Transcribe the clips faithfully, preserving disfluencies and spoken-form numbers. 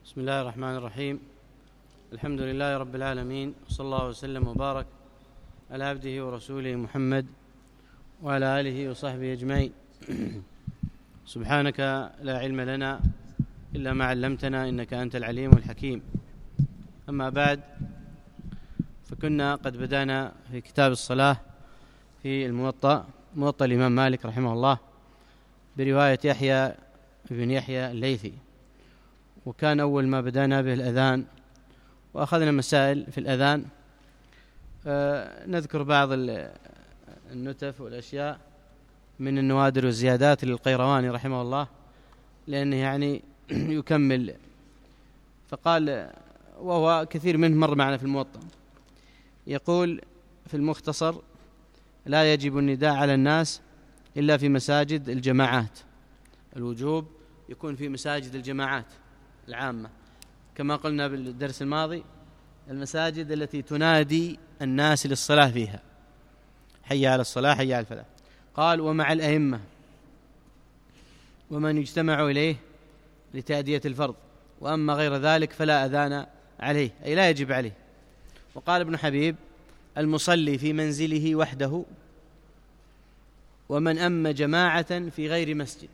بسم الله الرحمن الرحيم. الحمد لله رب العالمين، وصلى الله وسلم وبارك على عبده ورسوله محمد وعلى آله وصحبه أجمعين. سبحانك لا علم لنا إلا ما علمتنا، إنك أنت العليم الحكيم. أما بعد، فكنا قد بدأنا في كتاب الصلاة في الموطأ موطأ الإمام مالك رحمه الله برواية يحيى بن يحيى الليثي، وكان أول ما بدأنا به الأذان، وأخذنا مسائل في الأذان. آه نذكر بعض النتف والأشياء من النوادر والزيادات للقيرواني رحمه الله، لأنه يعني يكمل. فقال، وهو كثير منه مر معنا في الموطأ، يقول في المختصر: لا يجب النداء على الناس إلا في مساجد الجماعات. الوجوب يكون في مساجد الجماعات العامة، كما قلنا بالدرس الماضي، المساجد التي تنادي الناس للصلاة فيها، حي على الصلاة حي على الفلاح. قال: ومع الأئمة ومن يجتمع إليه لتأدية الفرض، وأما غير ذلك فلا أذان عليه، أي لا يجب عليه. وقال ابن حبيب: المصلي في منزله وحده ومن أم جماعة في غير مسجد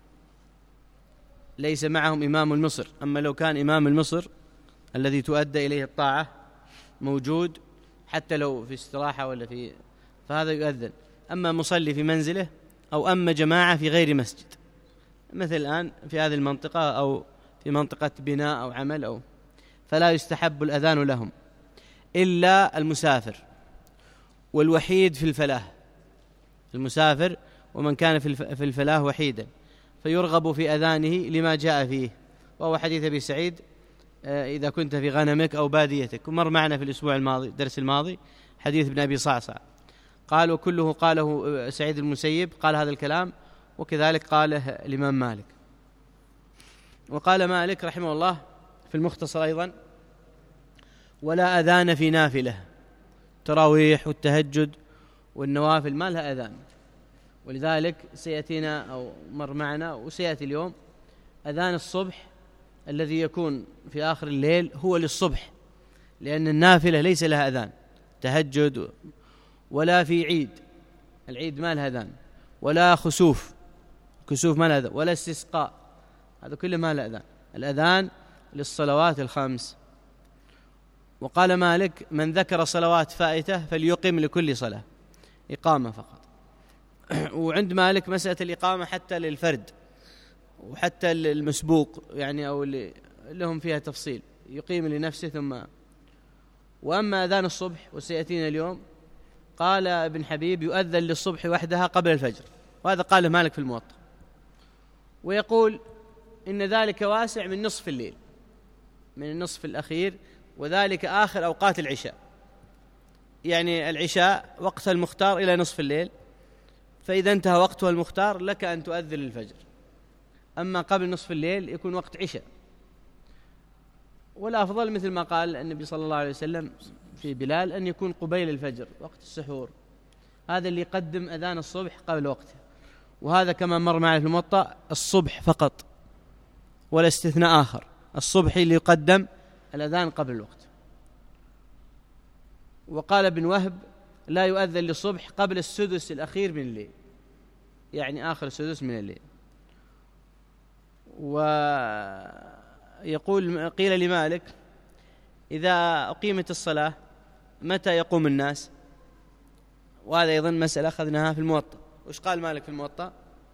ليس معهم إمام المصر. أما لو كان إمام المصر الذي تؤدى إليه الطاعة موجود، حتى لو في استراحة ولا في، فهذا يؤذن. أما مصلي في منزله أو أما جماعة في غير مسجد، مثل الآن في هذه المنطقة أو في منطقة بناء أو عمل أو، فلا يستحب الأذان لهم إلا المسافر والوحيد في الفلاح. المسافر ومن كان في الفلاح وحيدا فيرغب في أذانه لما جاء فيه، وهو حديث أبي سعيد: إذا كنت في غنمك أو باديتك. ومر معنا في الأسبوع الماضي الدرس الماضي حديث ابن أبي صعصع، قال: وكله قاله سعيد المسيب، قال هذا الكلام، وكذلك قاله الإمام مالك. وقال مالك رحمه الله في المختصر أيضا: ولا أذان في نافلة، تراويح والتهجد والنوافل ما لها أذان. ولذلك سيأتينا أو مر معنا وسيأتي اليوم أذان الصبح الذي يكون في آخر الليل هو للصبح، لأن النافلة ليس لها أذان، تهجد ولا في عيد، العيد ما لها أذان، ولا خسوف، كسوف ما لها أذان، ولا استسقاء، هذا كله ما لها أذان. الأذان للصلوات الخمس. وقال مالك: من ذكر صلوات فائته فليقم لكل صلاة، إقامة فقط. وعند مالك مسألة الإقامة حتى للفرد وحتى المسبوق، يعني أو اللي لهم فيها تفصيل، يقيم لنفسه ثم. وأما أذان الصبح وسيأتينا اليوم، قال ابن حبيب: يؤذن للصبح وحدها قبل الفجر، وهذا قاله مالك في الموطأ. ويقول إن ذلك واسع من نصف الليل، من النصف الأخير، وذلك آخر أوقات العشاء، يعني العشاء وقتها المختار إلى نصف الليل، فإذا انتهى وقتها المختار لك أن تؤذن للفجر. أما قبل نصف الليل يكون وقت عشاء. والأفضل مثل ما قال النبي صلى الله عليه وسلم في بلال أن يكون قبيل الفجر وقت السحور، هذا اللي يقدم أذان الصبح قبل وقته. وهذا كما مر معنا في الموطأ الصبح فقط، ولا استثناء آخر، الصبح اللي يقدم الأذان قبل الوقت. وقال ابن وهب: لا يؤذن للصبح قبل السدس الأخير من الليل، يعني آخر السدس من الليل. ويقول: قيل لمالك: إذا أقيمت الصلاة متى يقوم الناس؟ وهذا أيضا مسألة أخذناها في الموطأ. وش قال مالك في الموطأ؟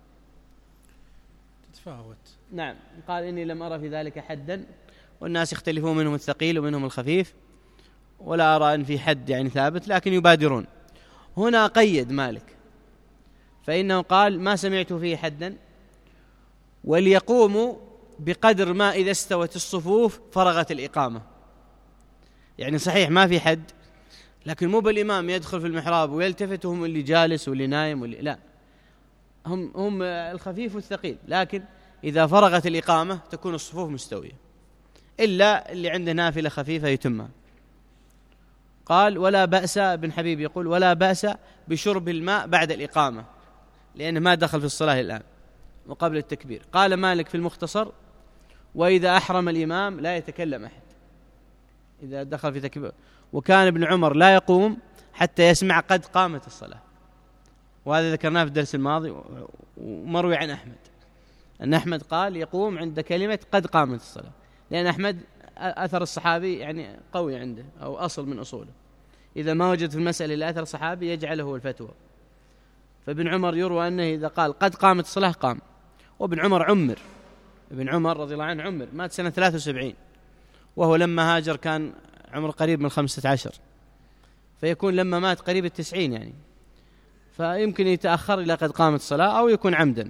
تتفاوت. نعم، قال: إني لم أرى في ذلك حدا، والناس يختلفون، منهم الثقيل ومنهم الخفيف، ولا أرى أن في حد يعني ثابت، لكن يبادرون. هنا قيد مالك، فإنه قال: ما سمعت فيه حدا، وليقوموا بقدر ما إذا استوت الصفوف فرغت الإقامة. يعني صحيح ما في حد، لكن مو بالإمام يدخل في المحراب ويلتفت وهم اللي جالس واللي نايم واللي لا، هم هم الخفيف والثقيل، لكن إذا فرغت الإقامة تكون الصفوف مستوية، إلا اللي عنده نافلة خفيفة يتمها. قال: ولا بأس، ابن حبيب يقول: ولا بأس بشرب الماء بعد الإقامة، لأنه ما دخل في الصلاة الآن وقبل التكبير. قال مالك في المختصر: وإذا أحرم الإمام لا يتكلم أحد إذا دخل في تكبير. وكان ابن عمر لا يقوم حتى يسمع قد قامت الصلاة، وهذا ذكرناه في الدرس الماضي ومروي عن أحمد أن أحمد قال يقوم عند كلمة قد قامت الصلاة، لأن أحمد أثر الصحابي يعني قوي عنده أو أصل من أصوله، إذا ما وجد في المسألة إلا أثر صحابي يجعله هو الفتوى. فابن عمر يروى أنه إذا قال قد قامت الصلاة قام. وابن عمر عمر، ابن عمر رضي الله عنه عمر، مات سنة ثلاثة وسبعين، وهو لما هاجر كان عمر قريب من خمسة عشر، فيكون لما مات قريب التسعين يعني، فيمكن يتأخر إلى قد قامت الصلاة أو يكون عمدا.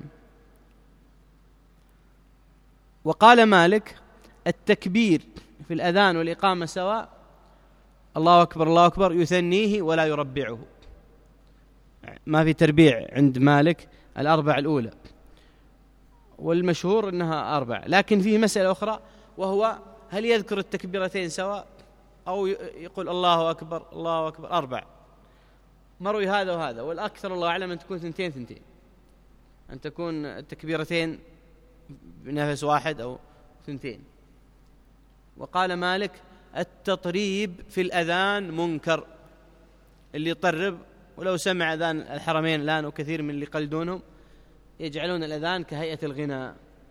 وقال مالك التكبير في الأذان والإقامة سواء، الله أكبر الله أكبر يثنيه ولا يربعه، ما في تربيع عند مالك الأربع الأولى، والمشهور أنها أربع. لكن فيه مسألة أخرى، وهو هل يذكر التكبيرتين سواء أو يقول الله أكبر الله أكبر أربع. مروي هذا وهذا، والأكثر الله أعلم أن تكون ثنتين ثنتين، أن تكون التكبيرتين بنفس واحد أو ثنتين. وقال مالك التطريب في الأذان منكر، اللي يطرب، ولو سمع أذان الحرمين الآن وكثير من اللي يقلدونهم يجعلون الأذان كهيئة الغناء.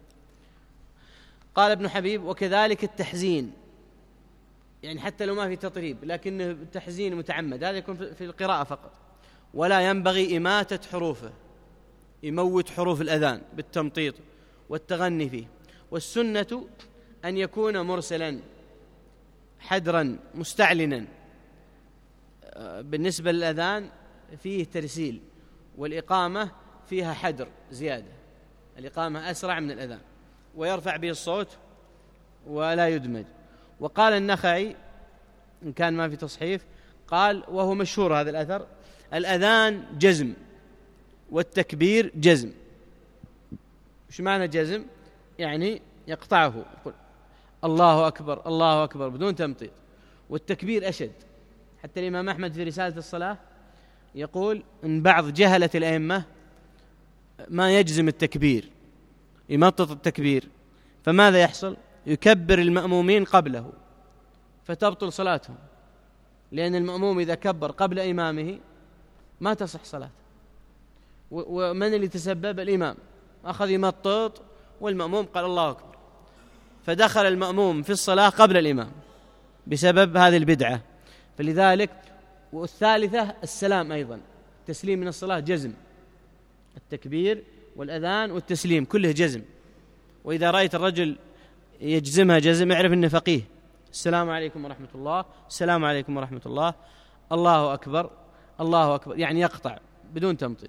قال ابن حبيب وكذلك التحزين، يعني حتى لو ما في تطريب لكنه تحزين متعمد، هذا يكون في القراءة فقط، ولا ينبغي إماتة حروفه، يموت حروف الأذان بالتمطيط والتغني فيه. والسنة أن يكون مرسلا حدرا مستعلنا. بالنسبة للأذان فيه ترسيل، والإقامة فيها حدر زيادة، الإقامة أسرع من الأذان ويرفع به الصوت ولا يدمج. وقال النخعي إن كان ما في تصحيف، قال وهو مشهور هذا الأثر، الأذان جزم والتكبير جزم. وش معنى جزم؟ يعني يقطعه، يقول الله أكبر الله أكبر بدون تمطيط. والتكبير أشد، حتى الإمام أحمد في رسالة الصلاة يقول إن بعض جهلة الأئمة ما يجزم التكبير، يمطط التكبير، فماذا يحصل؟ يكبر المأمومين قبله فتبطل صلاتهم، لأن المأموم إذا كبر قبل إمامه ما تصح صلاته. ومن اللي تسبب؟ الإمام، أخذ يمطط والمأموم قال الله أكبر، فدخل المأموم في الصلاة قبل الإمام بسبب هذه البدعة. فلذلك. والثالثة السلام أيضا، تسليم من الصلاة جزم، التكبير والأذان والتسليم كله جزم. وإذا رأيت الرجل يجزمها جزم اعرف أنه فقيه. السلام عليكم ورحمة الله، السلام عليكم ورحمة الله، الله أكبر الله أكبر، يعني يقطع بدون تمطيط.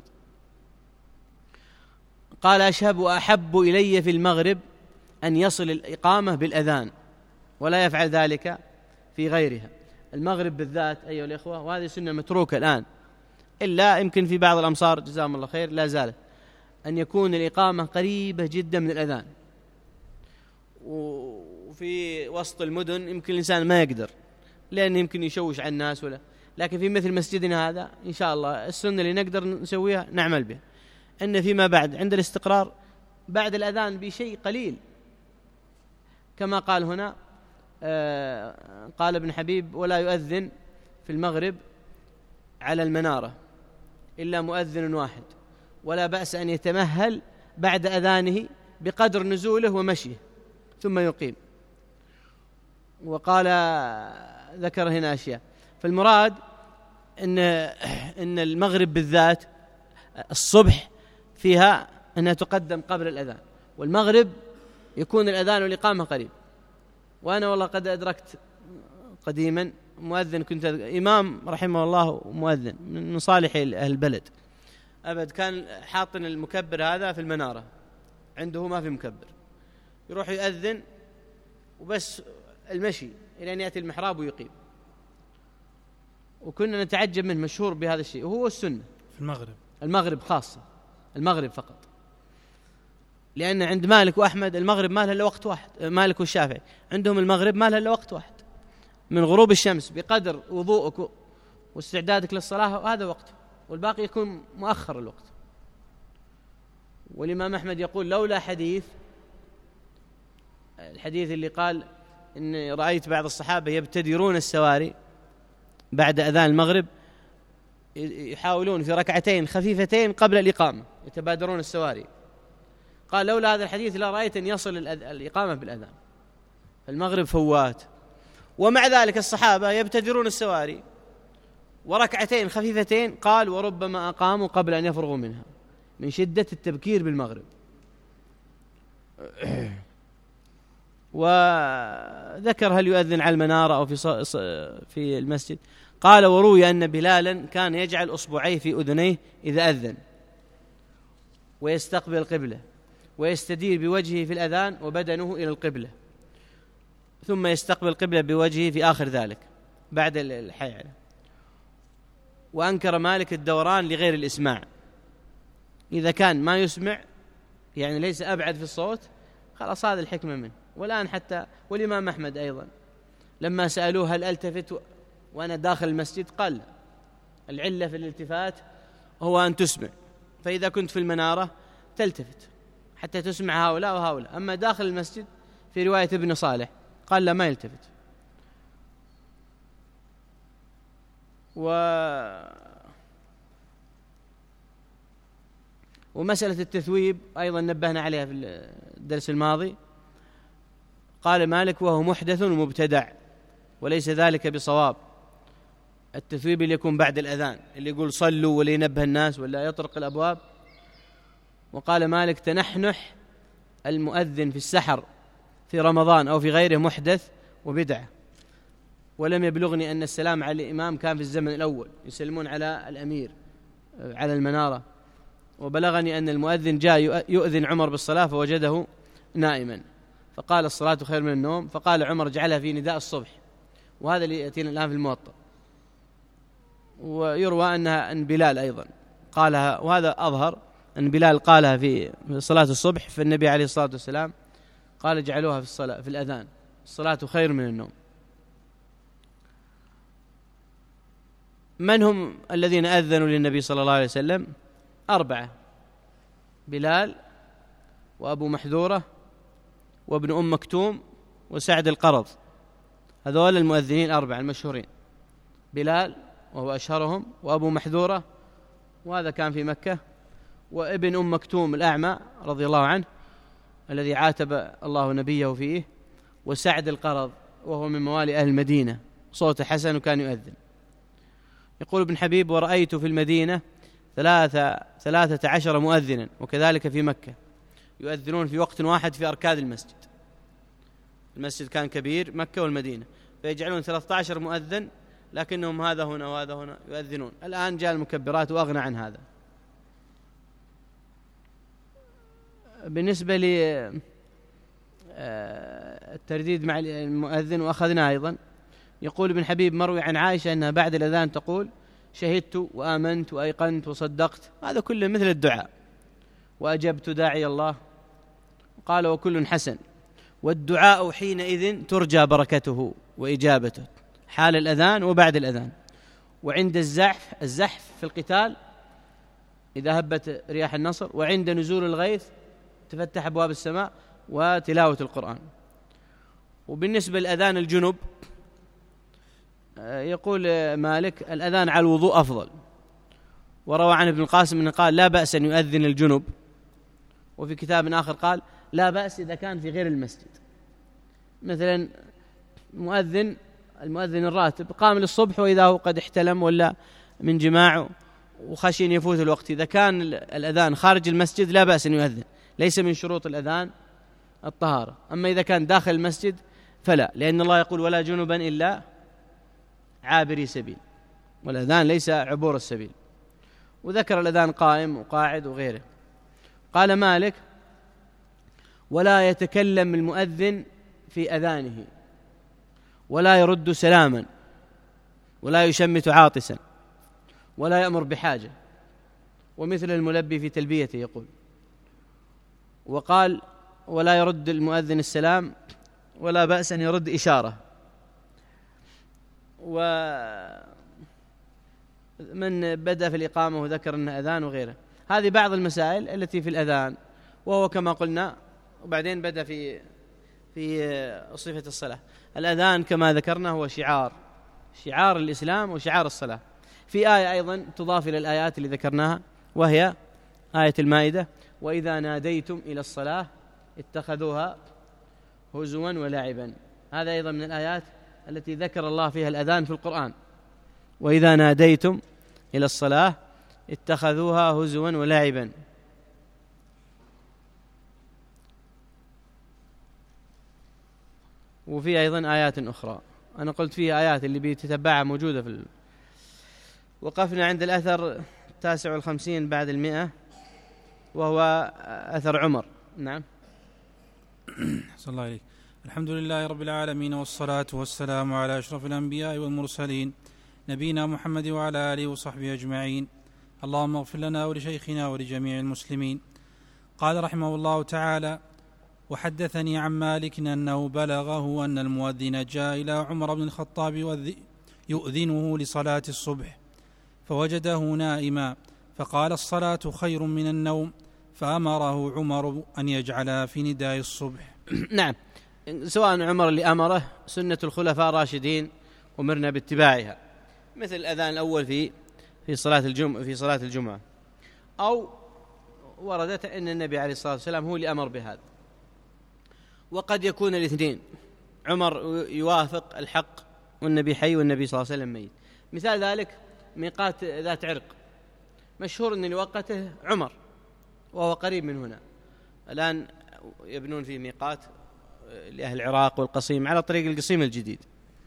قال أشهب وأحب إلي في المغرب أن يصل الإقامة بالأذان ولا يفعل ذلك في غيرها. المغرب بالذات أيها الإخوة، وهذه سنة متروكة الآن، إلا يمكن في بعض الأمصار جزاهم الله خير لا زالت، أن يكون الإقامة قريبة جدا من الأذان. وفي وسط المدن يمكن الإنسان ما يقدر، لأن يمكن يشوش على الناس ولا، لكن في مثل مسجدنا هذا إن شاء الله السنة اللي نقدر نسويها نعمل بها، أن فيما بعد عند الاستقرار بعد الأذان بشيء قليل، كما قال هنا آه قال ابن حبيب ولا يؤذن في المغرب على المنارة إلا مؤذن واحد، ولا بأس أن يتمهل بعد أذانه بقدر نزوله ومشيه ثم يقيم. وقال ذكر هنا أشياء، فالمراد إن, إن المغرب بالذات الصبح فيها أنها تقدم قبل الأذان، والمغرب يكون الأذان والإقامة قريب. وأنا والله قد أدركت قديما مؤذن، كنت إمام رحمه الله مؤذن من صالح أهل البلد أبد، كان حاطن المكبر هذا في المنارة عنده ما في مكبر، يروح يؤذن وبس المشي إلى أن يأتي المحراب ويقيم. وكنا نتعجب منه، مشهور بهذا الشيء، وهو السنة في المغرب، المغرب خاصة، المغرب فقط، لأن عند مالك وأحمد المغرب ما لها إلا وقت واحد، مالك والشافعي عندهم المغرب ما لها إلا وقت واحد، من غروب الشمس بقدر وضوءك واستعدادك للصلاة هذا وقت، والباقي يكون مؤخر الوقت. والإمام أحمد يقول لولا حديث الحديث اللي قال إن رأيت بعض الصحابة يبتدرون السواري بعد أذان المغرب، يحاولون في ركعتين خفيفتين قبل الإقامة يتبادرون السواري. قال لولا هذا الحديث لا رأيت أن يصل الإقامة بالأذان، المغرب فوات، ومع ذلك الصحابة يبتدرون السواري وركعتين خفيفتين، قال وربما أقاموا قبل أن يفرغوا منها من شدة التبكير بالمغرب. وذكر هل يؤذن على المنارة أو في في المسجد؟ قال وروي أن بلالا كان يجعل أصبعيه في أذنيه إذا أذن ويستقبل القبلة ويستدير بوجهه في الأذان وبدنه إلى القبلة، ثم يستقبل القبلة بوجهه في آخر ذلك بعد الحي عليه. وأنكر مالك الدوران لغير الإسماع، إذا كان ما يسمع يعني ليس أبعد في الصوت خلاص هذا الحكمة منه. والآن حتى والإمام أحمد أيضا لما سألوه هل ألتفت وأنا داخل المسجد قال العلة في الالتفات هو أن تسمع، فإذا كنت في المنارة تلتفت حتى تسمع هؤلاء وهؤلاء، أما داخل المسجد في رواية ابن صالح قال لا ما يلتفت. و ومسألة التثويب أيضا نبهنا عليها في الدرس الماضي. قال مالك وهو محدث ومبتدع وليس ذلك بصواب، التثويب اللي يكون بعد الأذان اللي يقول صلوا ولا ينبه الناس ولا يطرق الأبواب. وقال مالك تنحنح المؤذن في السحر في رمضان أو في غيره محدث وبدعة، ولم يبلغني أن السلام على الإمام كان في الزمن الأول يسلمون على الأمير على المنارة، وبلغني أن المؤذن جاء يؤذن عمر بالصلاة فوجده نائما فقال الصلاة خير من النوم، فقال عمر جعلها في نداء الصبح، وهذا اللي يأتينا الآن في الموطأ. ويروى أنها أن بلال أيضا قالها، وهذا أظهر أن بلال قالها في صلاة الصبح، فالنبي عليه الصلاة والسلام قال جعلوها في الصلاة في الأذان الصلاة خير من النوم. من هم الذين أذنوا للنبي صلى الله عليه وسلم؟ أربعة: بلال وأبو محذورة وابن أم مكتوم وسعد القرض، هذول المؤذنين أربعة المشهورين، بلال وهو أشهرهم، وأبو محذورة وهذا كان في مكة، وابن أم مكتوم الأعمى رضي الله عنه الذي عاتب الله نبيه فيه، وسعد القرض وهو من موالي أهل المدينة صوته حسن وكان يؤذن. يقول ابن حبيب ورأيت في المدينة ثلاثة, ثلاثة عشر مؤذنا وكذلك في مكة يؤذنون في وقت واحد في أركاد المسجد، المسجد كان كبير مكة والمدينة، فيجعلون ثلاثة عشر مؤذن لكنهم هذا هنا وهذا هنا يؤذنون. الآن جاء المكبرات وأغنى عن هذا. بالنسبة للترديد مع المؤذن وأخذنا أيضا، يقول ابن حبيب مروي عن عائشة أنها بعد الأذان تقول شهدت وآمنت وأيقنت وصدقت، هذا كله مثل الدعاء، وأجبت داعي الله. قال وكل حسن، والدعاء حينئذ ترجى بركته وإجابته حال الأذان وبعد الأذان، وعند الزحف الزحف في القتال إذا هبت رياح النصر، وعند نزول الغيث تفتح أبواب السماء، وتلاوة القرآن. وبالنسبة للأذان الجنب يقول مالك الأذان على الوضوء أفضل، وروى عن ابن القاسم أنه قال لا بأس أن يؤذن الجنب، وفي كتاب آخر قال لا بأس إذا كان في غير المسجد، مثلا مؤذن المؤذن الراتب قام للصبح وإذا هو قد احتلم ولا من جماع وخشين يفوت الوقت، إذا كان الأذان خارج المسجد لا بأس أن يؤذن، ليس من شروط الأذان الطهارة. أما إذا كان داخل المسجد فلا، لأن الله يقول ولا جنبا إلا عابري سبيل، والأذان ليس عبور السبيل. وذكر الأذان قائم وقاعد وغيره. قال مالك ولا يتكلم المؤذن في أذانه ولا يرد سلاما ولا يشمت عاطسا ولا يأمر بحاجة، ومثل الملبي في تلبيته يقول. وقال ولا يرد المؤذن السلام ولا بأس أن يرد إشارة. ومن بدأ في الإقامة وذكر أنه أذان وغيره. هذه بعض المسائل التي في الأذان، وهو كما قلنا. وبعدين بدأ في في صفة الصلاة. الأذان كما ذكرنا هو شعار شعار الإسلام وشعار الصلاة. في آية أيضا تضاف إلى الآيات اللي ذكرناها، وهي آية المائدة: وإذا ناديتم إلى الصلاة اتخذوها هزوا ولعبا. هذا أيضا من الآيات التي ذكر الله فيها الأذان في القرآن: وإذا ناديتم إلى الصلاة اتخذوها هزوا ولعبا. وفي أيضا آيات أخرى أنا قلت فيها آيات اللي بيتتبعها موجودة في ال... وقفنا عند الأثر التاسع والخمسين بعد المئة، وهو أثر عمر. نعم. صلى الله عليه. الحمد لله رب العالمين، والصلاة والسلام على أشرف الأنبياء والمرسلين نبينا محمد وعلى آله وصحبه أجمعين. اللهم اغفر لنا ولشيخنا ولجميع المسلمين. قال رحمه الله تعالى: وحدثني عن مالك أنه بلغه أن المؤذن جاء إلى عمر بن الخطاب يؤذنه لصلاة الصبح فوجده نائما، فقال: الصلاة خير من النوم، فأمره عمر أن يجعلها في نداء الصبح. نعم، سواء عمر اللي أمره سنة الخلفاء الراشدين ومرنا باتباعها، مثل الأذان الأول في في صلاة الجمعة في صلاة الجمعة أو وردت أن النبي عليه الصلاة والسلام هو اللي أمر بهذا. وقد يكون الاثنين، عمر يوافق الحق والنبي حي والنبي صلى الله عليه وسلم ميت. مثال ذلك ميقات ذات عرق، مشهور أن اللي وقته عمر وهو قريب من هنا. الآن يبنون فيه ميقات لأهل العراق والقصيم على طريق القصيم الجديد.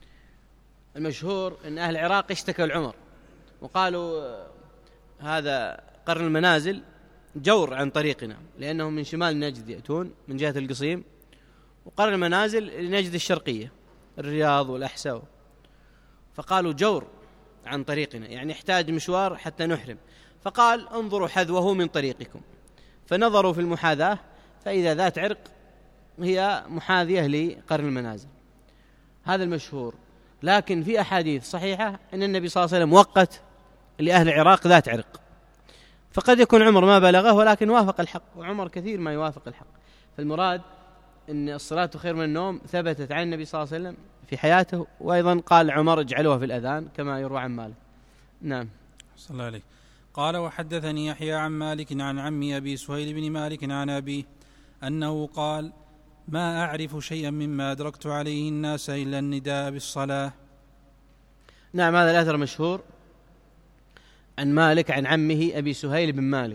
المشهور أن أهل العراق اشتكوا العمر وقالوا هذا قرن المنازل جور عن طريقنا، لأنهم من شمال نجد يأتون من جهة القصيم، وقرن المنازل لنجد الشرقية الرياض والأحساء، فقالوا جور عن طريقنا، يعني يحتاج مشوار حتى نحرم. فقال: انظروا حذوه من طريقكم. فنظروا في المحاذاة فإذا ذات عرق هي محاذية لقرن المنازل. هذا المشهور. لكن في أحاديث صحيحة أن النبي صلى الله عليه وسلم وقت لأهل العراق ذات عرق، فقد يكون عمر ما بلغه ولكن وافق الحق، وعمر كثير ما يوافق الحق. فالمراد أن الصلاة خير من النوم ثبتت عن النبي صلى الله عليه وسلم في حياته، وأيضا قال عمر: اجعلوها في الأذان، كما يروى عن مالك. نعم. صلى الله عليه. قال: وحدثني يحيى عن مالك عن عمي أبي سهيل بن مالك عن أبيه أنه قال: ما أعرف شيئا مما أدركت عليه الناس إلا النداء بالصلاة. نعم، هذا الأثر مشهور عن مالك عن عمه أبي سهيل بن مالك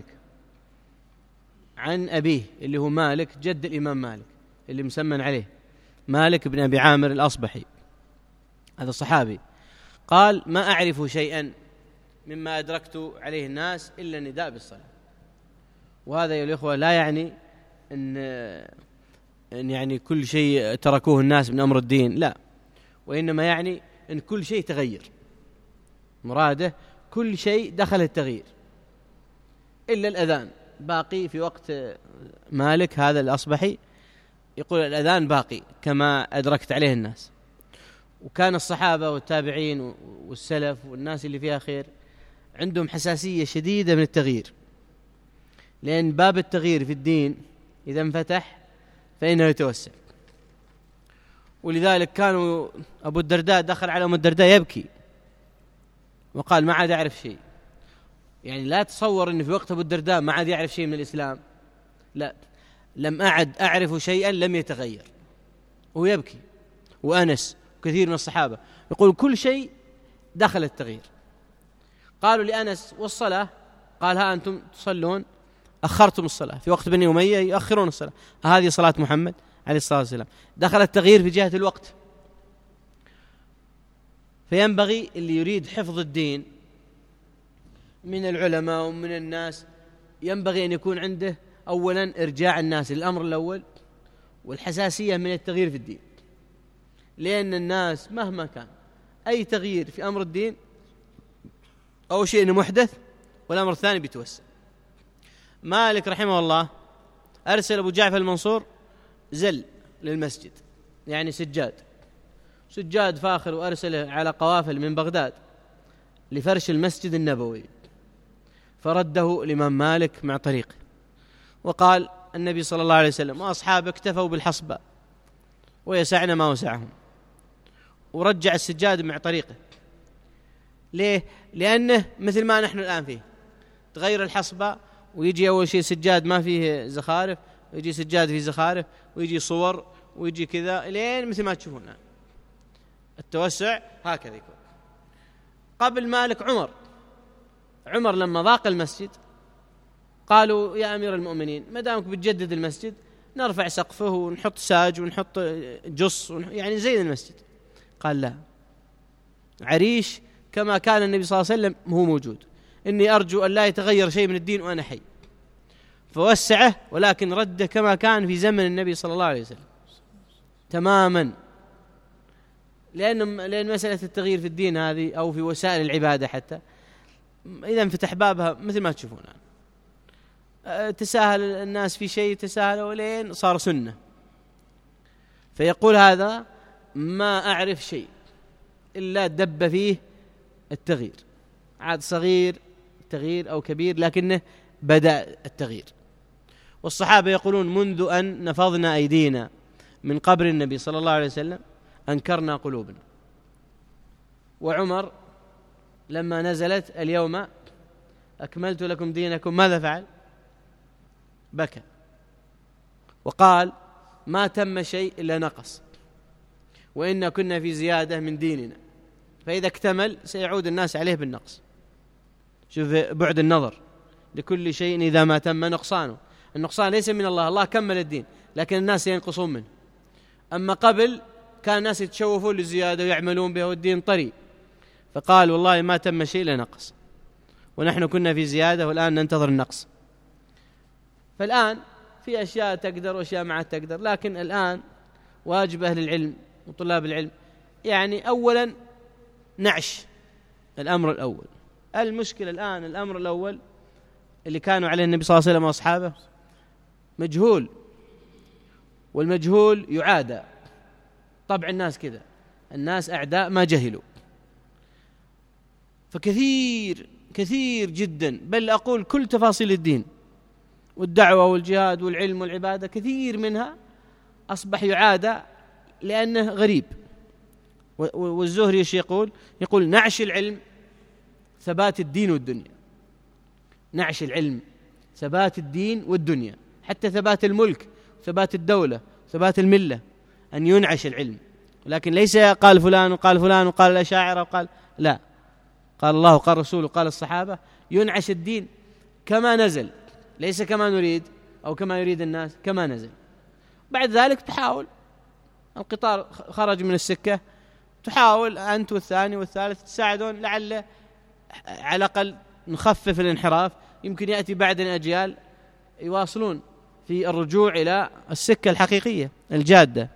عن أبيه اللي هو مالك جد الإمام مالك اللي مسمن عليه مالك بن أبي عامر الأصبحي، هذا الصحابي. قال: ما أعرف شيئا مما أدركت عليه الناس إلا النداء بالصلاة. وهذا يا الإخوة لا يعني أن أن يعني كل شيء تركوه الناس من أمر الدين، لا، وإنما يعني أن كل شيء تغير. مراده كل شيء دخل التغيير إلا الأذان باقي في وقت مالك هذا الأصبحي، يقول الأذان باقي كما أدركت عليه الناس. وكان الصحابة والتابعين والسلف والناس اللي فيها خير عندهم حساسية شديدة من التغيير، لأن باب التغيير في الدين إذا انفتح فإنه يتوسع. ولذلك كانوا أبو الدرداء دخل على أم الدرداء يبكي وقال: ما عاد أعرف شيء. يعني لا تصور أن في وقت أبو الدرداء ما عاد يعرف شيء من الإسلام، لا، لم أعد أعرف شيئا لم يتغير، ويبكي. وأنس كثير من الصحابة يقول كل شيء دخل التغيير. قالوا لأنس: والصلاة؟ قال: ها أنتم تصلون أخرتم الصلاة في وقت بني أمية، يؤخرون الصلاة، هذه صلاة محمد عليه الصلاة والسلام. دخل التغيير في جهة الوقت. فينبغي اللي يريد حفظ الدين من العلماء ومن الناس ينبغي أن يكون عنده أولا إرجاع الناس للأمر الأول والحساسية من التغيير في الدين، لأن الناس مهما كان أي تغيير في أمر الدين أو شيء محدث والأمر الثاني بيتوسع. مالك رحمه الله أرسل أبو جعفر المنصور زل للمسجد، يعني سجاد سجاد فاخر، وأرسله على قوافل من بغداد لفرش المسجد النبوي، فرده الإمام مالك مع طريقه، وقال: النبي صلى الله عليه وسلم وأصحابه اكتفوا بالحصبة ويسعنا ما وسعهم، ورجع السجاد مع طريقه. ليه؟ لأنه مثل ما نحن الآن فيه، تغير الحصبة ويجي أول شيء سجاد ما فيه زخارف، ويجي سجاد فيه زخارف، ويجي صور، ويجي كذا لين مثل ما تشوفون التوسع هكذا يكون. قبل مالك عمر عمر لما ضاق المسجد قالوا يا أمير المؤمنين ما دامك بتجدد المسجد نرفع سقفه ونحط ساج ونحط جص ونح... يعني زين المسجد. قال لا، عريش كما كان النبي صلى الله عليه وسلم هو موجود، إني أرجو أن لا يتغير شيء من الدين وأنا حي، فوسعه ولكن رده كما كان في زمن النبي صلى الله عليه وسلم تماما. لأن لأن مسألة التغيير في الدين هذه أو في وسائل العبادة حتى إذا انفتح بابها مثل ما تشوفون تساهل الناس في شيء، تساهلوا لين صار سنة. فيقول هذا ما أعرف شيء إلا دب فيه التغيير، عاد صغير تغيير أو كبير لكنه بدأ التغيير. والصحابة يقولون منذ أن نفضنا أيدينا من قبر النبي صلى الله عليه وسلم أنكرنا قلوبنا. وعمر لما نزلت اليوم أكملت لكم دينكم ماذا فعل؟ بكى وقال ما تم شيء إلا نقص، وإن كنا في زيادة من ديننا، فإذا اكتمل سيعود الناس عليه بالنقص. شوف بعد النظر، لكل شيء إذا ما تم نقصانه. النقصان ليس من الله، الله كمل الدين لكن الناس ينقصون منه. أما قبل كان الناس يتشوفون للزيادة ويعملون بها والدين طري، فقال والله ما تم شيء إلا نقص، ونحن كنا في زيادة والآن ننتظر النقص. فالآن في أشياء تقدر وأشياء ما تقدر، لكن الآن واجب أهل العلم وطلاب العلم يعني أولا نعش الأمر الأول. المشكلة الآن الأمر الأول اللي كانوا عليه النبي صلى الله عليه وسلم وأصحابه مجهول، والمجهول يعادى. طبع الناس كذا، الناس أعداء ما جهلوا. فكثير كثير جدا، بل أقول كل تفاصيل الدين والدعوة والجهاد والعلم والعبادة كثير منها أصبح يعادى لأنه غريب. والزهري ايش يقول؟ يقول نعش العلم ثبات الدين والدنيا. نعش العلم ثبات الدين والدنيا، حتى ثبات الملك، ثبات الدولة، ثبات الملة، أن ينعش العلم. لكن ليس قال فلان وقال فلان وقال الأشاعرة وقال لا، قال الله وقال رسول وقال الصحابة. ينعش الدين كما نزل، ليس كما نريد أو كما يريد الناس، كما نزل. بعد ذلك تحاول، القطار خرج من السكة، تحاول أنت والثاني والثالث تساعدون لعل على الأقل نخفف الانحراف. يمكن يأتي بعد أجيال يواصلون في الرجوع إلى السكة الحقيقية الجادة.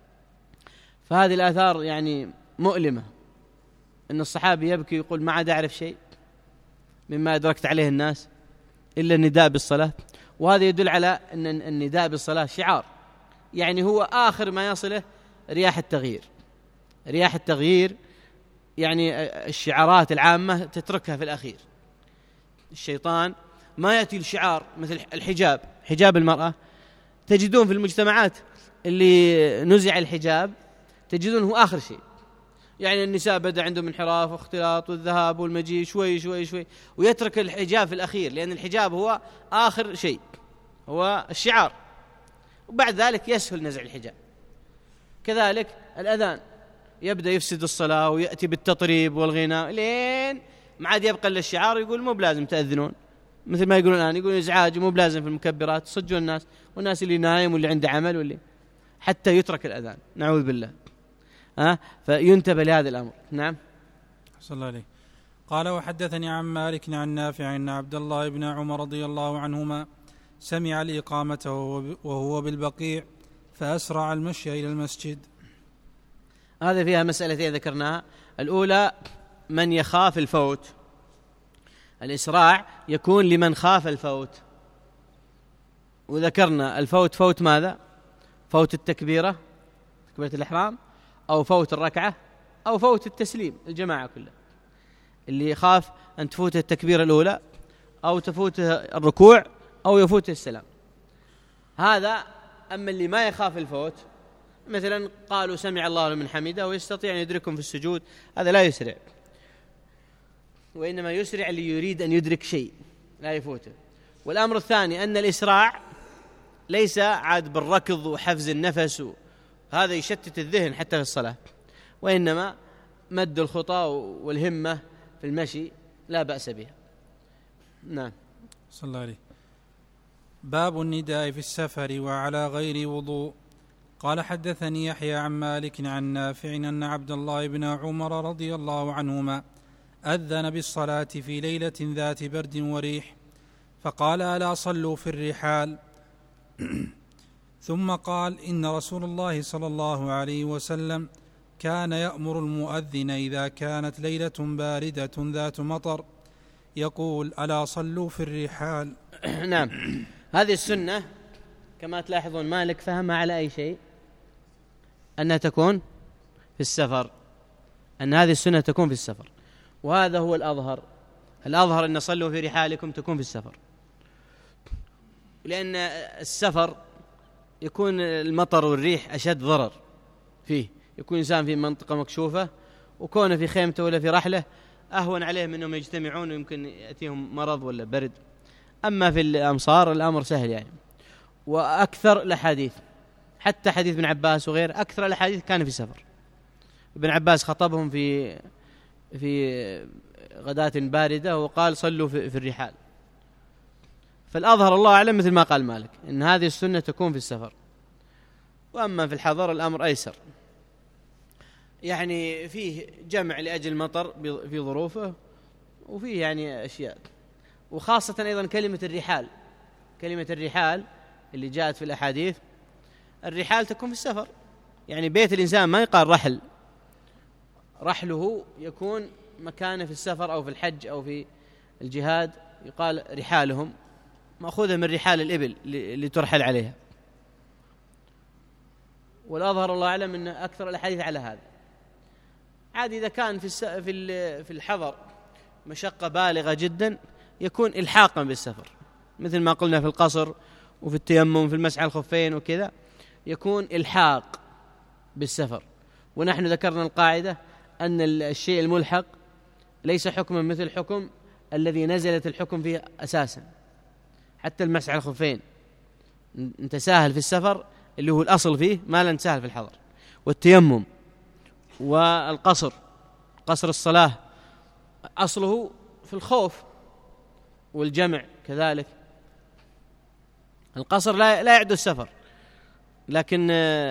فهذه الآثار يعني مؤلمة، أن الصحابي يبكي يقول ما عاد أعرف شيء مما أدركت عليه الناس إلا النداء بالصلاة. وهذا يدل على أن النداء بالصلاة شعار، يعني هو آخر ما يصله رياح التغيير. رياح التغيير يعني الشعارات العامة تتركها في الأخير. الشيطان ما يأتي الشعار مثل الحجاب، حجاب المرأة، تجدون في المجتمعات اللي نزع الحجاب تجدون هو آخر شيء. يعني النساء بدأ عندهم انحراف واختلاط والذهاب والمجيء شوي شوي شوي، ويترك الحجاب في الأخير، لأن الحجاب هو آخر شيء، هو الشعار، وبعد ذلك يسهل نزع الحجاب. كذلك الأذان يبدأ يفسد الصلاة ويأتي بالتطريب والغناء لين ما عاد يبقى إلا الشعار. يقول مو بلازم تأذنون، مثل ما يقولون الآن، يقولون إزعاج مو بلازم في المكبرات، صجوا الناس، والناس اللي نايم واللي عنده عمل واللي حتى يترك الأذان، نعوذ بالله. أه؟ فينتبه لهذا الأمر. نعم. صلى الله عليه. قال وحدثني عن مالك عن نافع أن عبد الله بن عمر رضي الله عنهما سمع الإقامة وهو بالبقيع فأسرع المشي إلى المسجد. هذا فيها مسألتين ذكرناها. الأولى من يخاف الفوت، الإسراع يكون لمن خاف الفوت، وذكرنا الفوت فوت ماذا؟ فوت التكبيرة، تكبيرة الإحرام، أو فوت الركعة، أو فوت التسليم، الجماعة كلها. اللي يخاف أن تفوت التكبيرة الأولى أو تفوت الركوع أو يفوت السلام، هذا. أما اللي ما يخاف الفوت مثلا قالوا سمع الله لمن حمده ويستطيع أن يدركهم في السجود، هذا لا يسرع، وإنما يسرع اللي يريد أن يدرك شيء لا يفوته. والأمر الثاني أن الإسراع ليس عاد بالركض وحفز النفس، هذا يشتت الذهن حتى في الصلاة، وإنما مد الخطى والهمة في المشي لا بأس بها. نعم. صلى الله عليه. باب النداء في السفر وعلى غير وضوء. قال حدثني يحيى عن مالك عن نافع أن عبد الله بن عمر رضي الله عنهما أذن بالصلاة في ليلة ذات برد وريح، فقال: ألا صلوا في الرحال؟ ثم قال: إن رسول الله صلى الله عليه وسلم كان يأمر المؤذن إذا كانت ليلة باردة ذات مطر يقول: ألا صلوا في الرحال. نعم. هذه السنة كما تلاحظون مالك فهمها على أي شيء؟ أنها تكون في السفر، أن هذه السنة تكون في السفر، وهذا هو الأظهر. الأظهر أن صلوا في رحالكم تكون في السفر، لأن السفر يكون المطر والريح أشد ضرر فيه، يكون إنسان في منطقة مكشوفة وكونه في خيمته ولا في رحلة أهون عليهم أنهم يجتمعون ويمكن يأتيهم مرض ولا برد. أما في الأمصار الأمر سهل يعني. وأكثر الأحاديث حتى حديث ابن عباس وغير أكثر الأحاديث كان في سفر. ابن عباس خطبهم في في غداة باردة وقال: صلوا في الرحال. فالأظهر الله أعلم مثل ما قال مالك إن هذه السنة تكون في السفر، وأما في الحضر الأمر أيسر، يعني فيه جمع لأجل المطر في ظروفه، وفيه يعني أشياء، وخاصة أيضا كلمة الرحال. كلمة الرحال اللي جاءت في الأحاديث، الرحال تكون في السفر، يعني بيت الإنسان ما يقال رحل، رحله يكون مكانه في السفر أو في الحج أو في الجهاد، يقال رحالهم، مأخوذة من رحال الإبل اللي ترحل عليها. والأظهر الله أعلم أن أكثر الأحاديث على هذا. عاد إذا كان في في الحضر مشقة بالغة جدا يكون إلحاقا بالسفر، مثل ما قلنا في القصر وفي التيمم في المسح على الخفين وكذا، يكون إلحاق بالسفر. ونحن ذكرنا القاعدة أن الشيء الملحق ليس حكما مثل حكم الذي نزلت الحكم فيه أساسا. حتى المسح على الخفين انت ساهل في السفر اللي هو الأصل فيه، ما لن تساهل في الحضر. والتيمم والقصر، قصر الصلاة أصله في الخوف، والجمع كذلك. القصر لا لا يعد السفر، لكن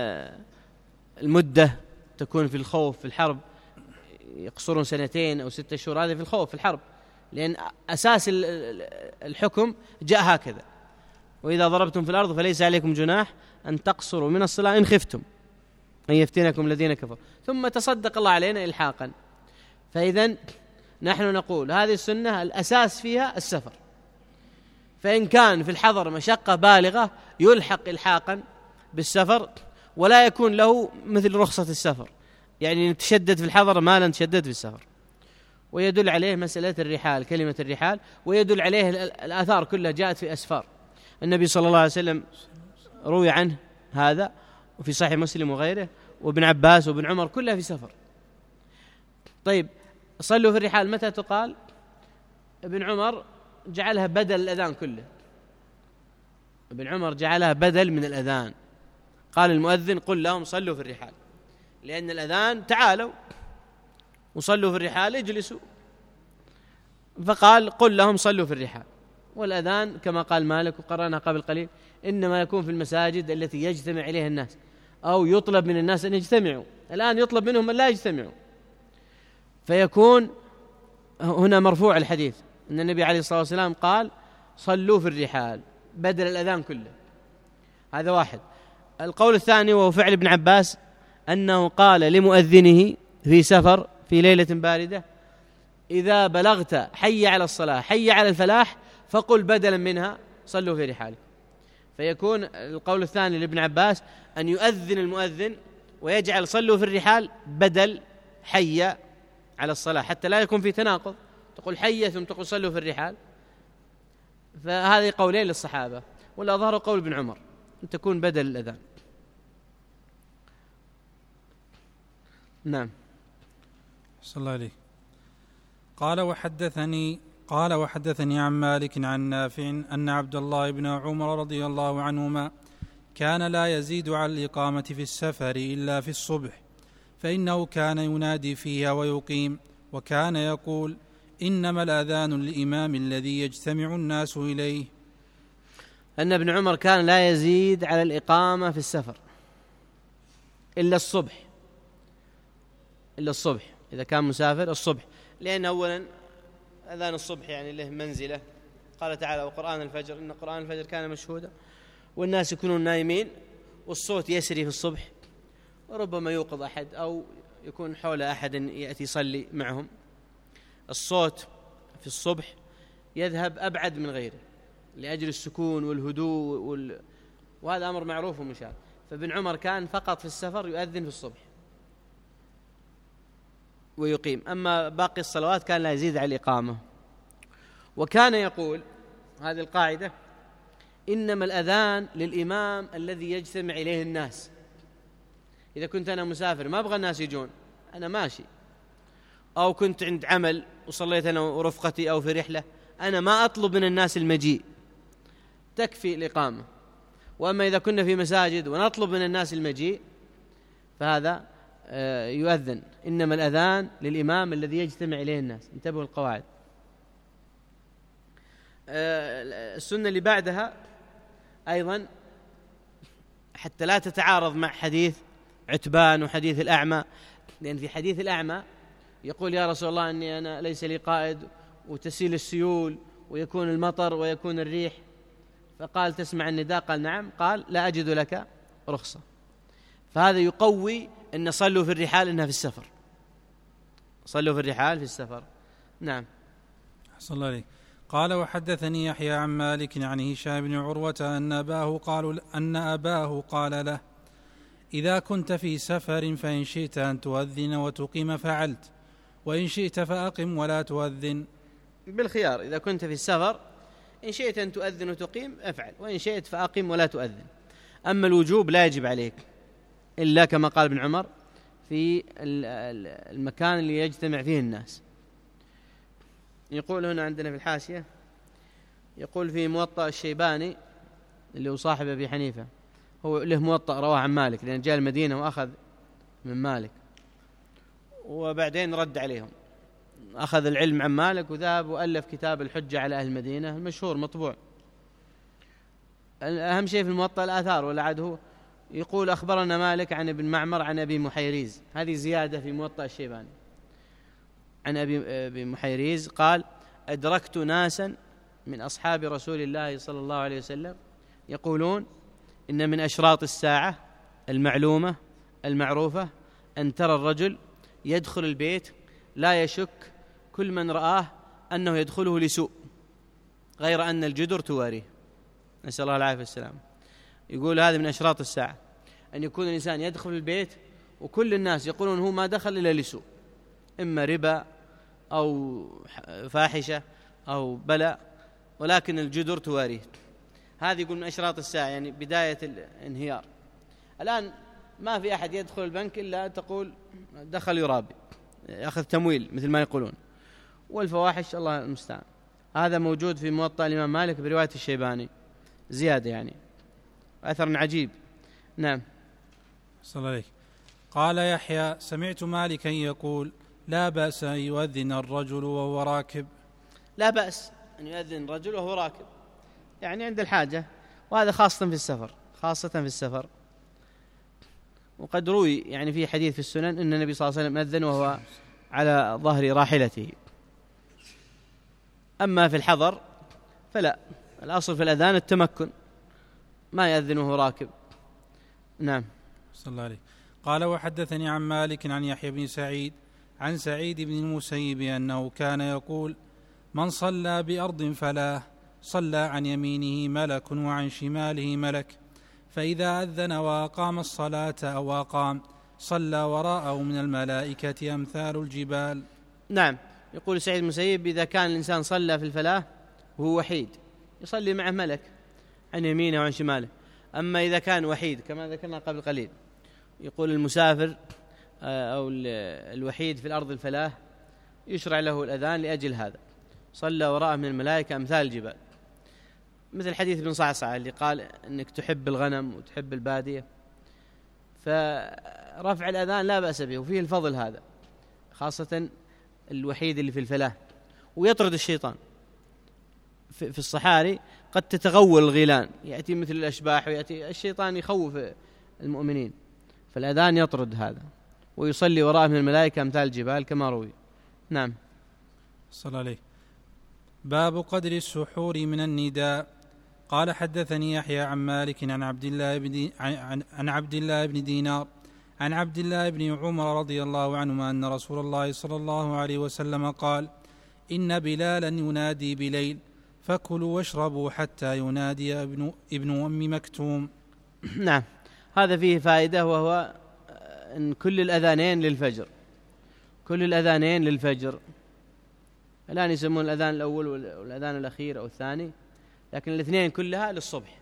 المدة تكون في الخوف في الحرب، يقصرون سنتين أو ستة شهور، هذا في الخوف في الحرب، لأن أساس الحكم جاء هكذا: وإذا ضربتم في الأرض فليس عليكم جناح أن تقصروا من الصلاة إن خفتم أن يفتنكم الذين كفروا. ثم تصدق الله علينا إلحاقا. فإذن نحن نقول هذه السنة الأساس فيها السفر، فإن كان في الحضر مشقة بالغة يلحق إلحاقا بالسفر، ولا يكون له مثل رخصة السفر، يعني نتشدد في الحضر ما لن تشدد في السفر. ويدل عليه مسألة الرحال، كلمة الرحال، ويدل عليه الآثار كلها جاءت في أسفار. النبي صلى الله عليه وسلم روي عنه هذا، وفي صحيح مسلم وغيره، وابن عباس وابن عمر كلها في سفر. طيب صلوا في الرحال متى تقال؟ ابن عمر جعلها بدل الأذان كله، ابن عمر جعلها بدل من الأذان، قال المؤذن: قل لهم صلوا في الرحال، لأن الأذان تعالوا وصلوا في الرحال اجلسوا، فقال: قل لهم صلوا في الرحال. والأذان كما قال مالك وقرأنا قبل قليل إنما يكون في المساجد التي يجتمع إليها الناس، أو يطلب من الناس أن يجتمعوا. الآن يطلب منهم أن لا يجتمعوا، فيكون هنا مرفوع الحديث أن النبي عليه الصلاة والسلام قال: صلوا في الرحال بدل الأذان كله. هذا واحد. القول الثاني وهو فعل ابن عباس، أنه قال لمؤذنه في سفر في ليلة باردة: إذا بلغت حي على الصلاة حي على الفلاح فقل بدلا منها صلوا في رحالكم. فيكون القول الثاني لابن عباس أن يؤذن المؤذن ويجعل صلوا في الرحال بدل حي على الصلاة، حتى لا يكون في تناقض، تقول حي ثم تقول صلوا في الرحال. فهذه قولين للصحابة، والأظهر قول ابن عمر أن تكون بدل الأذان. نعم. صلى الله عليه. قال وحدثني قال وحدثني عن مالك عن نافع أن عبد الله بن عمر رضي الله عنهما كان لا يزيد على الإقامة في السفر إلا في الصبح، فإنه كان ينادي فيها ويقيم، وكان يقول: إنما الأذان للإمام الذي يجتمع الناس إليه. أن ابن عمر كان لا يزيد على الإقامة في السفر إلا الصبح، إلا الصبح إذا كان مسافر الصبح، لأن أولا أذان الصبح يعني له منزلة، قال تعالى: وقرآن الفجر إن قرآن الفجر كان مشهودا، والناس يكونون نايمين والصوت يسري في الصبح، وربما يوقظ أحد أو يكون حول أحد يأتي يصلي معهم. الصوت في الصبح يذهب أبعد من غيره لأجل السكون والهدوء وال... وهذا أمر معروف ومشاهد. فابن عمر كان فقط في السفر يؤذن في الصبح ويقيم، أما باقي الصلوات كان لا يزيد على الإقامة. وكان يقول هذه القاعدة: إنما الأذان للإمام الذي يجتمع إليه الناس. إذا كنت أنا مسافر ما أبغى الناس يجون، أنا ماشي، أو كنت عند عمل وصليت أنا ورفقتي أو في رحلة، أنا ما أطلب من الناس المجيء، تكفي الإقامة. وأما إذا كنا في مساجد ونطلب من الناس المجيء فهذا يؤذن. إنما الأذان للإمام الذي يجتمع إليه الناس. انتبهوا القواعد. السنة اللي بعدها أيضا حتى لا تتعارض مع حديث عتبان وحديث الأعمى، لأن في حديث الأعمى يقول: يا رسول الله أني أنا ليس لي قائد وتسيل السيول ويكون المطر ويكون الريح، فقال: تسمع النداء؟ قال: نعم. قال: لا أجد لك رخصة. فهذا يقوي أن صلوا في الرحال إنها في السفر، صلوا في الرحال في السفر. نعم. صلى الله عليه. قال وحدثني يحيى عن مالك عن هشام بن عروة أن أباه قال أن أباه قال له: إذا كنت في سفر فإن شئت أن تؤذن وتقيم فعلت، وإن شئت فأقم ولا تؤذن. بالخيار، إذا كنت في السفر إن شئت أن تؤذن وتقيم افعل، وإن شئت فأقم ولا تؤذن. أما الوجوب لا يجب عليك إلا كما قال ابن عمر في المكان اللي يجتمع فيه الناس. يقول هنا عندنا في الحاشية، يقول في موطأ الشيباني اللي هو صاحب أبي حنيفة، هو له موطأ رواه عن مالك، لأن جاء المدينة وأخذ من مالك وبعدين رد عليهم، أخذ العلم عن مالك وذهب وألف كتاب الحجة على أهل المدينة المشهور مطبوع. أهم شيء في الموطأ الآثار، ولا عاد هو يقول: أخبرنا مالك عن ابن معمر عن أبي محيريز، هذه زيادة في موطأ الشيباني، عن أبي محيريز قال: أدركت ناسا من أصحاب رسول الله صلى الله عليه وسلم يقولون: إن من أشراط الساعة المعلومة المعروفة أن ترى الرجل يدخل البيت لا يشك كل من رآه أنه يدخله لسوء، غير أن الجدر تواريه. نسأل الله العافية والسلام. يقول هذا من أشراط الساعة، أن يكون الإنسان يدخل البيت وكل الناس يقولون هو ما دخل إلا لسوء، إما ربا أو فاحشة أو بلاء، ولكن الجدر تواريه. هذه يقول من أشراط الساعة، يعني بداية الانهيار. الآن ما في أحد يدخل البنك إلا تقول دخل يرابي، يأخذ تمويل مثل ما يقولون، والفواحش الله المستعان. هذا موجود في موطأ الإمام مالك برواية الشيباني زيادة، يعني أثر عجيب. نعم. صلى الله عليه. قال يحيى: سمعت مالكا يقول: لا بأس أن يؤذن الرجل وهو راكب. لا بأس أن يؤذن الرجل وهو راكب، يعني عند الحاجة، وهذا خاصة في السفر، خاصة في السفر. وقد روي يعني في حديث في السنن أن النبي صلى الله عليه وسلم أذن وهو على ظهر راحلته. أما في الحضر فلا، الأصل في الأذان التمكن، ما يأذن وهو راكب. نعم. صلى الله عليه. قال وحدثني عن مالك عن يحيى بن سعيد عن سعيد بن المسيب أنه كان يقول: من صلى بأرض فلاه صلى عن يمينه ملك وعن شماله ملك، فإذا أذن وأقام الصلاة أو أقام صلى وراءه من الملائكة أمثال الجبال. نعم. يقول سعيد المسيب: إذا كان الإنسان صلى في الفلاة وهو وحيد يصلي معه ملك عن يمينه وعن شماله. أما إذا كان وحيد كما ذكرنا قبل قليل، يقول المسافر أو الوحيد في الأرض الفلاح يشرع له الأذان لأجل هذا. صلى وراءه من الملائكة أمثال الجبال، مثل حديث ابن صعصع اللي قال أنك تحب الغنم وتحب البادية، فرفع الأذان لا بأس به وفيه الفضل هذا، خاصة الوحيد اللي في الفلاح، ويطرد الشيطان. في الصحاري قد تتغول الغيلان، يأتي مثل الأشباح ويأتي الشيطان يخوف المؤمنين، فالأذان يطرد هذا، ويصلي وراءه من الملائكة أمثال الجبال كما روي. نعم. صلى عليه. باب قدر السحور من النداء. قال حدثني يحيى عن مالك عن عبد الله بن عن, عن عبد الله بن دينار عن عبد الله بن عمر رضي الله عنهما أن رسول الله صلى الله عليه وسلم قال: إن بلالا ينادي بليل فكلوا واشربوا حتى ينادي ابن, ابن أم مكتوم. نعم، هذا فيه فائدة، وهو أن كل الأذانين للفجر، كل الأذانين للفجر. الآن يسمون الأذان الأول والأذان الأخير أو الثاني، لكن الاثنين كلها للصبح،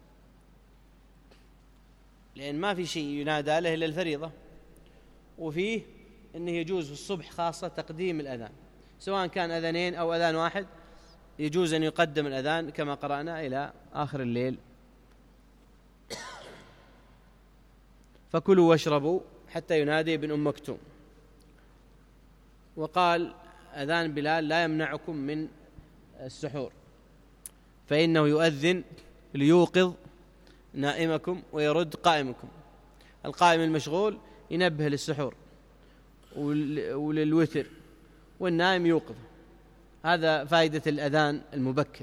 لأن ما في شيء ينادى له إلا الفريضة. وفيه أنه يجوز في الصبح خاصة تقديم الأذان، سواء كان أذانين أو أذان واحد، يجوز أن يقدم الأذان كما قرأنا إلى آخر الليل. فكلوا واشربوا حتى ينادي ابن أم مكتوم. وقال: أذان بلال لا يمنعكم من السحور، فإنه يؤذن ليوقظ نائمكم ويرد قائمكم. القائم المشغول ينبه للسحور وللوتر، والنائم يوقظ. هذا فائدة الأذان المبكر،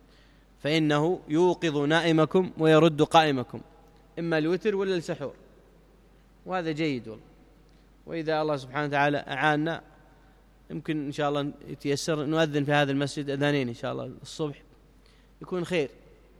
فإنه يوقظ نائمكم ويرد قائمكم، إما الوتر ولا السحور، وهذا جيد والله. وإذا الله سبحانه وتعالى أعاننا يمكن إن شاء الله يتيسر نؤذن في هذا المسجد أذانين إن شاء الله الصبح، يكون خير.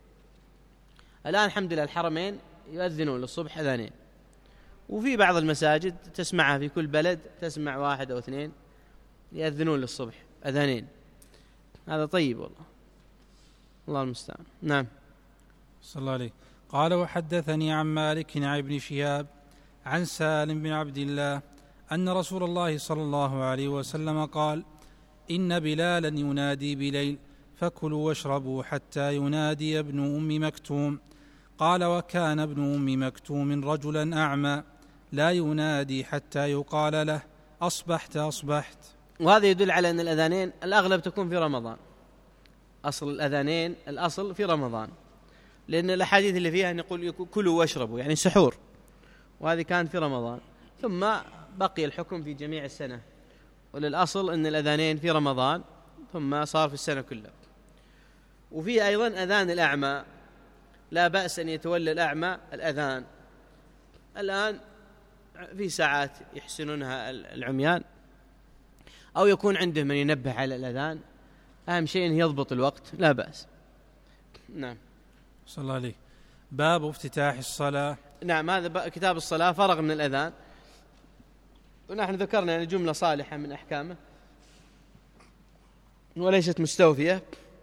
الآن الحمد لله الحرمين يؤذنون للصبح أذانين، وفي بعض المساجد تسمعها في كل بلد، تسمع واحد أو اثنين يؤذنون للصبح أذانين. هذا طيب والله، الله المستعان. نعم. صلى الله عليه. قال: وحدثني عن مالك عن ابن شهاب عن سالم بن عبد الله أن رسول الله صلى الله عليه وسلم قال: إن بلالا ينادي بليل فكلوا واشربوا حتى ينادي ابن أم مكتوم. قال: وكان ابن أم مكتوم رجلا أعمى لا ينادي حتى يقال له: أصبحت أصبحت. وهذا يدل على أن الأذانين الأغلب تكون في رمضان. أصل الأذانين الأصل في رمضان، لأن الأحاديث اللي فيها أن يقول كلوا واشربوا يعني سحور، وهذه كانت في رمضان، ثم بقي الحكم في جميع السنة. وللأصل أن الأذانين في رمضان ثم صار في السنة كلها. وفي أيضا أذان الأعمى، لا بأس أن يتولى الأعمى الأذان. الآن في ساعات يحسنونها العميان، أو يكون عنده من ينبه على الأذان، أهم شيء أن يضبط الوقت، لا بأس. نعم. صلى الله عليه. باب افتتاح الصلاة. نعم، هذا كتاب الصلاة فرغ من الأذان، ونحن ذكرنا يعني جملة صالحة من أحكامه وليست مستوفية،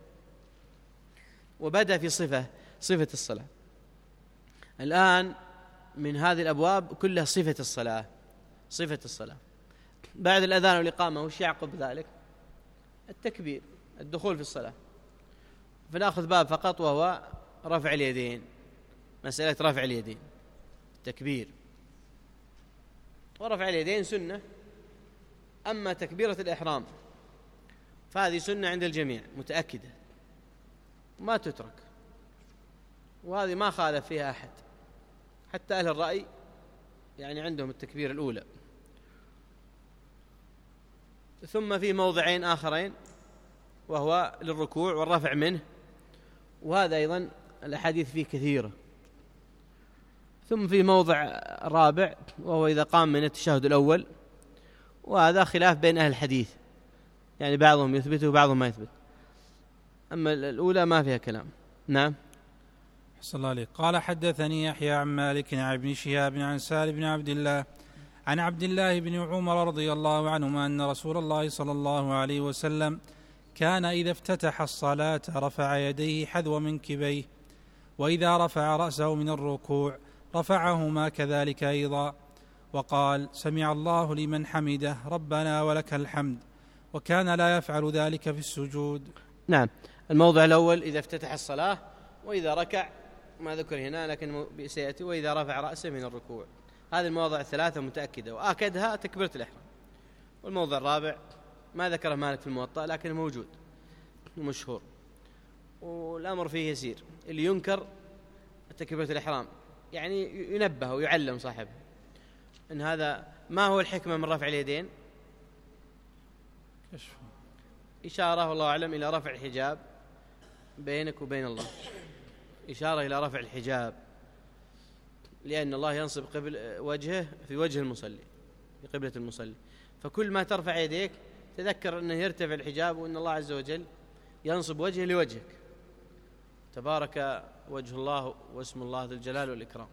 وبدأ في صفة صفة الصلاة. الآن من هذه الأبواب كلها صفة الصلاة، صفة الصلاة. بعد الأذان والإقامة وش يعقب ذلك؟ التكبير، الدخول في الصلاة. فنأخذ باب فقط وهو رفع اليدين، مسألة رفع اليدين، تكبير. ورفع اليدين سنة، أما تكبيرة الإحرام فهذه سنة عند الجميع متأكدة ما تترك، وهذه ما خالف فيها أحد، حتى أهل الرأي يعني عندهم التكبير الأولى. ثم في موضعين آخرين وهو للركوع والرفع منه، وهذا أيضا الأحاديث فيه كثيرة. ثم في موضع رابع وهو إذا قام من التشهد الأول، وهذا خلاف بين أهل الحديث، يعني بعضهم يثبته وبعضهم ما يثبت، أما الأولى ما فيها كلام. نعم. صلى الله عليه. قال: حدثني يحيى عن مالك عن ابن شهاب عن سالم بن عبد الله عن عبد الله بن عمر رضي الله عنهما أن رسول الله صلى الله عليه وسلم كان إذا افتتح الصلاة رفع يديه حذو منكبيه، وإذا رفع رأسه من الركوع رفعهما كذلك أيضا، وقال سمع الله لمن حمده ربنا ولك الحمد، وكان لا يفعل ذلك في السجود. نعم. الموضع الأول إذا افتتح الصلاة، وإذا ركع ما ذكر هنا لكن سيأتي، وإذا رفع رأسه من الركوع. هذه المواضع الثلاثة متأكدة، وآكدها تكبيرة الإحرام. والموضع الرابع ما ذكره مالك في الموطأ لكن موجود ومشهور، والأمر فيه يسير. اللي ينكر تكبيرة الإحرام يعني ينبه ويعلم صاحبه إن هذا ما هو الحكمة من رفع اليدين. إشارة والله أعلم إلى رفع الحجاب بينك وبين الله، إشارة إلى رفع الحجاب، لأن الله ينصب قبل وجهه في وجه المصلي، في قبلة المصلي. فكل ما ترفع يديك تذكر أنه يرتفع الحجاب، وأن الله عز وجل ينصب وجهه لوجهك. تبارك وجه الله واسم الله ذو الجلال والإكرام.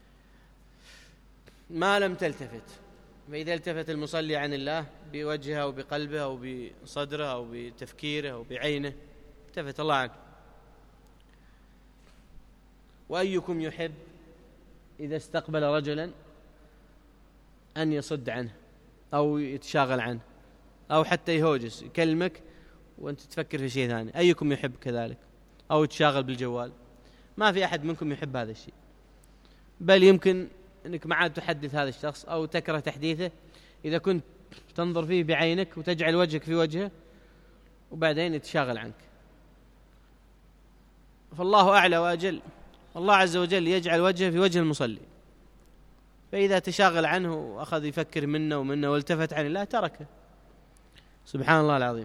ما لم تلتفت، فإذا التفت المصلي عن الله بوجهه أو بقلبه أو بصدره أو بتفكيره أو بعينه، التفت الله عنه. وأيكم يحب إذا استقبل رجلا أن يصد عنه أو يتشاغل عنه أو حتى يهوجس يكلمك وأنت تفكر في شيء ثاني؟ أيكم يحب كذلك؟ أو يتشاغل بالجوال؟ ما في أحد منكم يحب هذا الشيء، بل يمكن أنك ما عاد تحدث هذا الشخص أو تكره تحديثه إذا كنت تنظر فيه بعينك وتجعل وجهك في وجهه وبعدين يتشاغل عنك. فالله أعلى وأجل، الله عز وجل يجعل وجهه في وجه المصلي، فإذا تشاغل عنه وأخذ يفكر منه ومنه والتفت عن الله تركه. سبحان الله العظيم.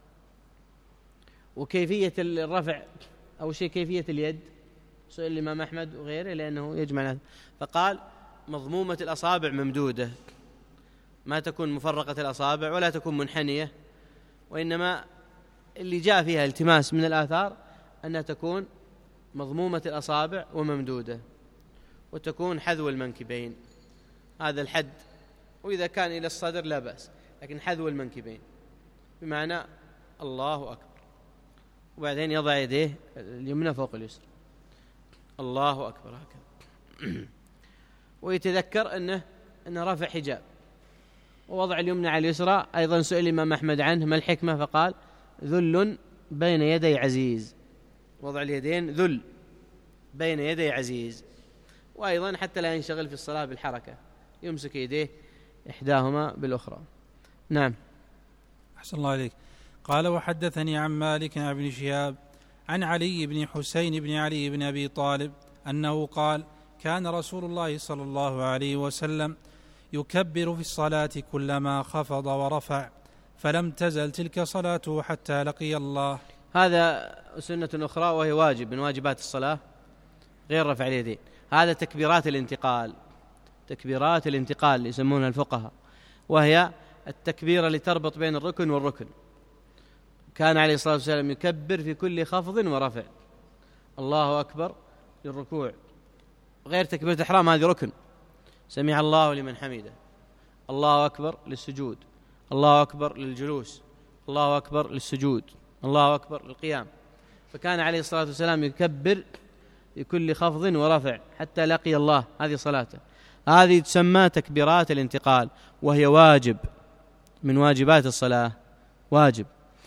وكيفية الرفع أو شيء كيفية اليد سئل الإمام أحمد وغيره لأنه يجمع هذا، فقال مضمومة الأصابع ممدودة، ما تكون مفرقة الأصابع ولا تكون منحنية، وإنما اللي جاء فيها التماس من الآثار أنها تكون مضمومة الأصابع وممدودة، وتكون حذو المنكبين، هذا الحد. وإذا كان إلى الصدر لا بأس، لكن حذو المنكبين بمعنى الله أكبر، وبعدين يضع يديه اليمنى فوق اليسرى، الله أكبر هكذا. ويتذكر أنه أنه رفع حجاب. ووضع اليمنى على اليسرى أيضا سئل الإمام أحمد عنه ما الحكمة، فقال ذل بين يدي عزيز. وضع اليدين ذل بين يدي عزيز. وأيضا حتى لا ينشغل في الصلاة بالحركة، يمسك يديه إحداهما بالأخرى. نعم. أحسن الله عليك. قال وحدثني عن مالك عن ابن شهاب عن علي بن حسين بن علي بن أبي طالب أنه قال كان رسول الله صلى الله عليه وسلم يكبر في الصلاة كلما خفض ورفع، فلم تزل تلك صلاته حتى لقي الله. هذا سنة أخرى وهي واجب من واجبات الصلاة غير رفع اليدين. هذا تكبيرات الانتقال، تكبيرات الانتقال يسمونها الفقهاء، وهي التكبيرة اللي تربط بين الركن والركن. كان عليه الصلاة والسلام يكبر في كل خفض ورفع، الله أكبر للركوع، غير تكبيرة الإحرام هذه ركن، سمع الله لمن حمده، الله أكبر للسجود، الله أكبر للجلوس، الله أكبر للسجود، الله أكبر للقيام. فكان عليه الصلاة والسلام يكبر في كل خفض ورفع حتى لقي الله، هذه صلاته. هذه تسمى تكبيرات الانتقال، وهي واجب من واجبات الصلاة، واجب.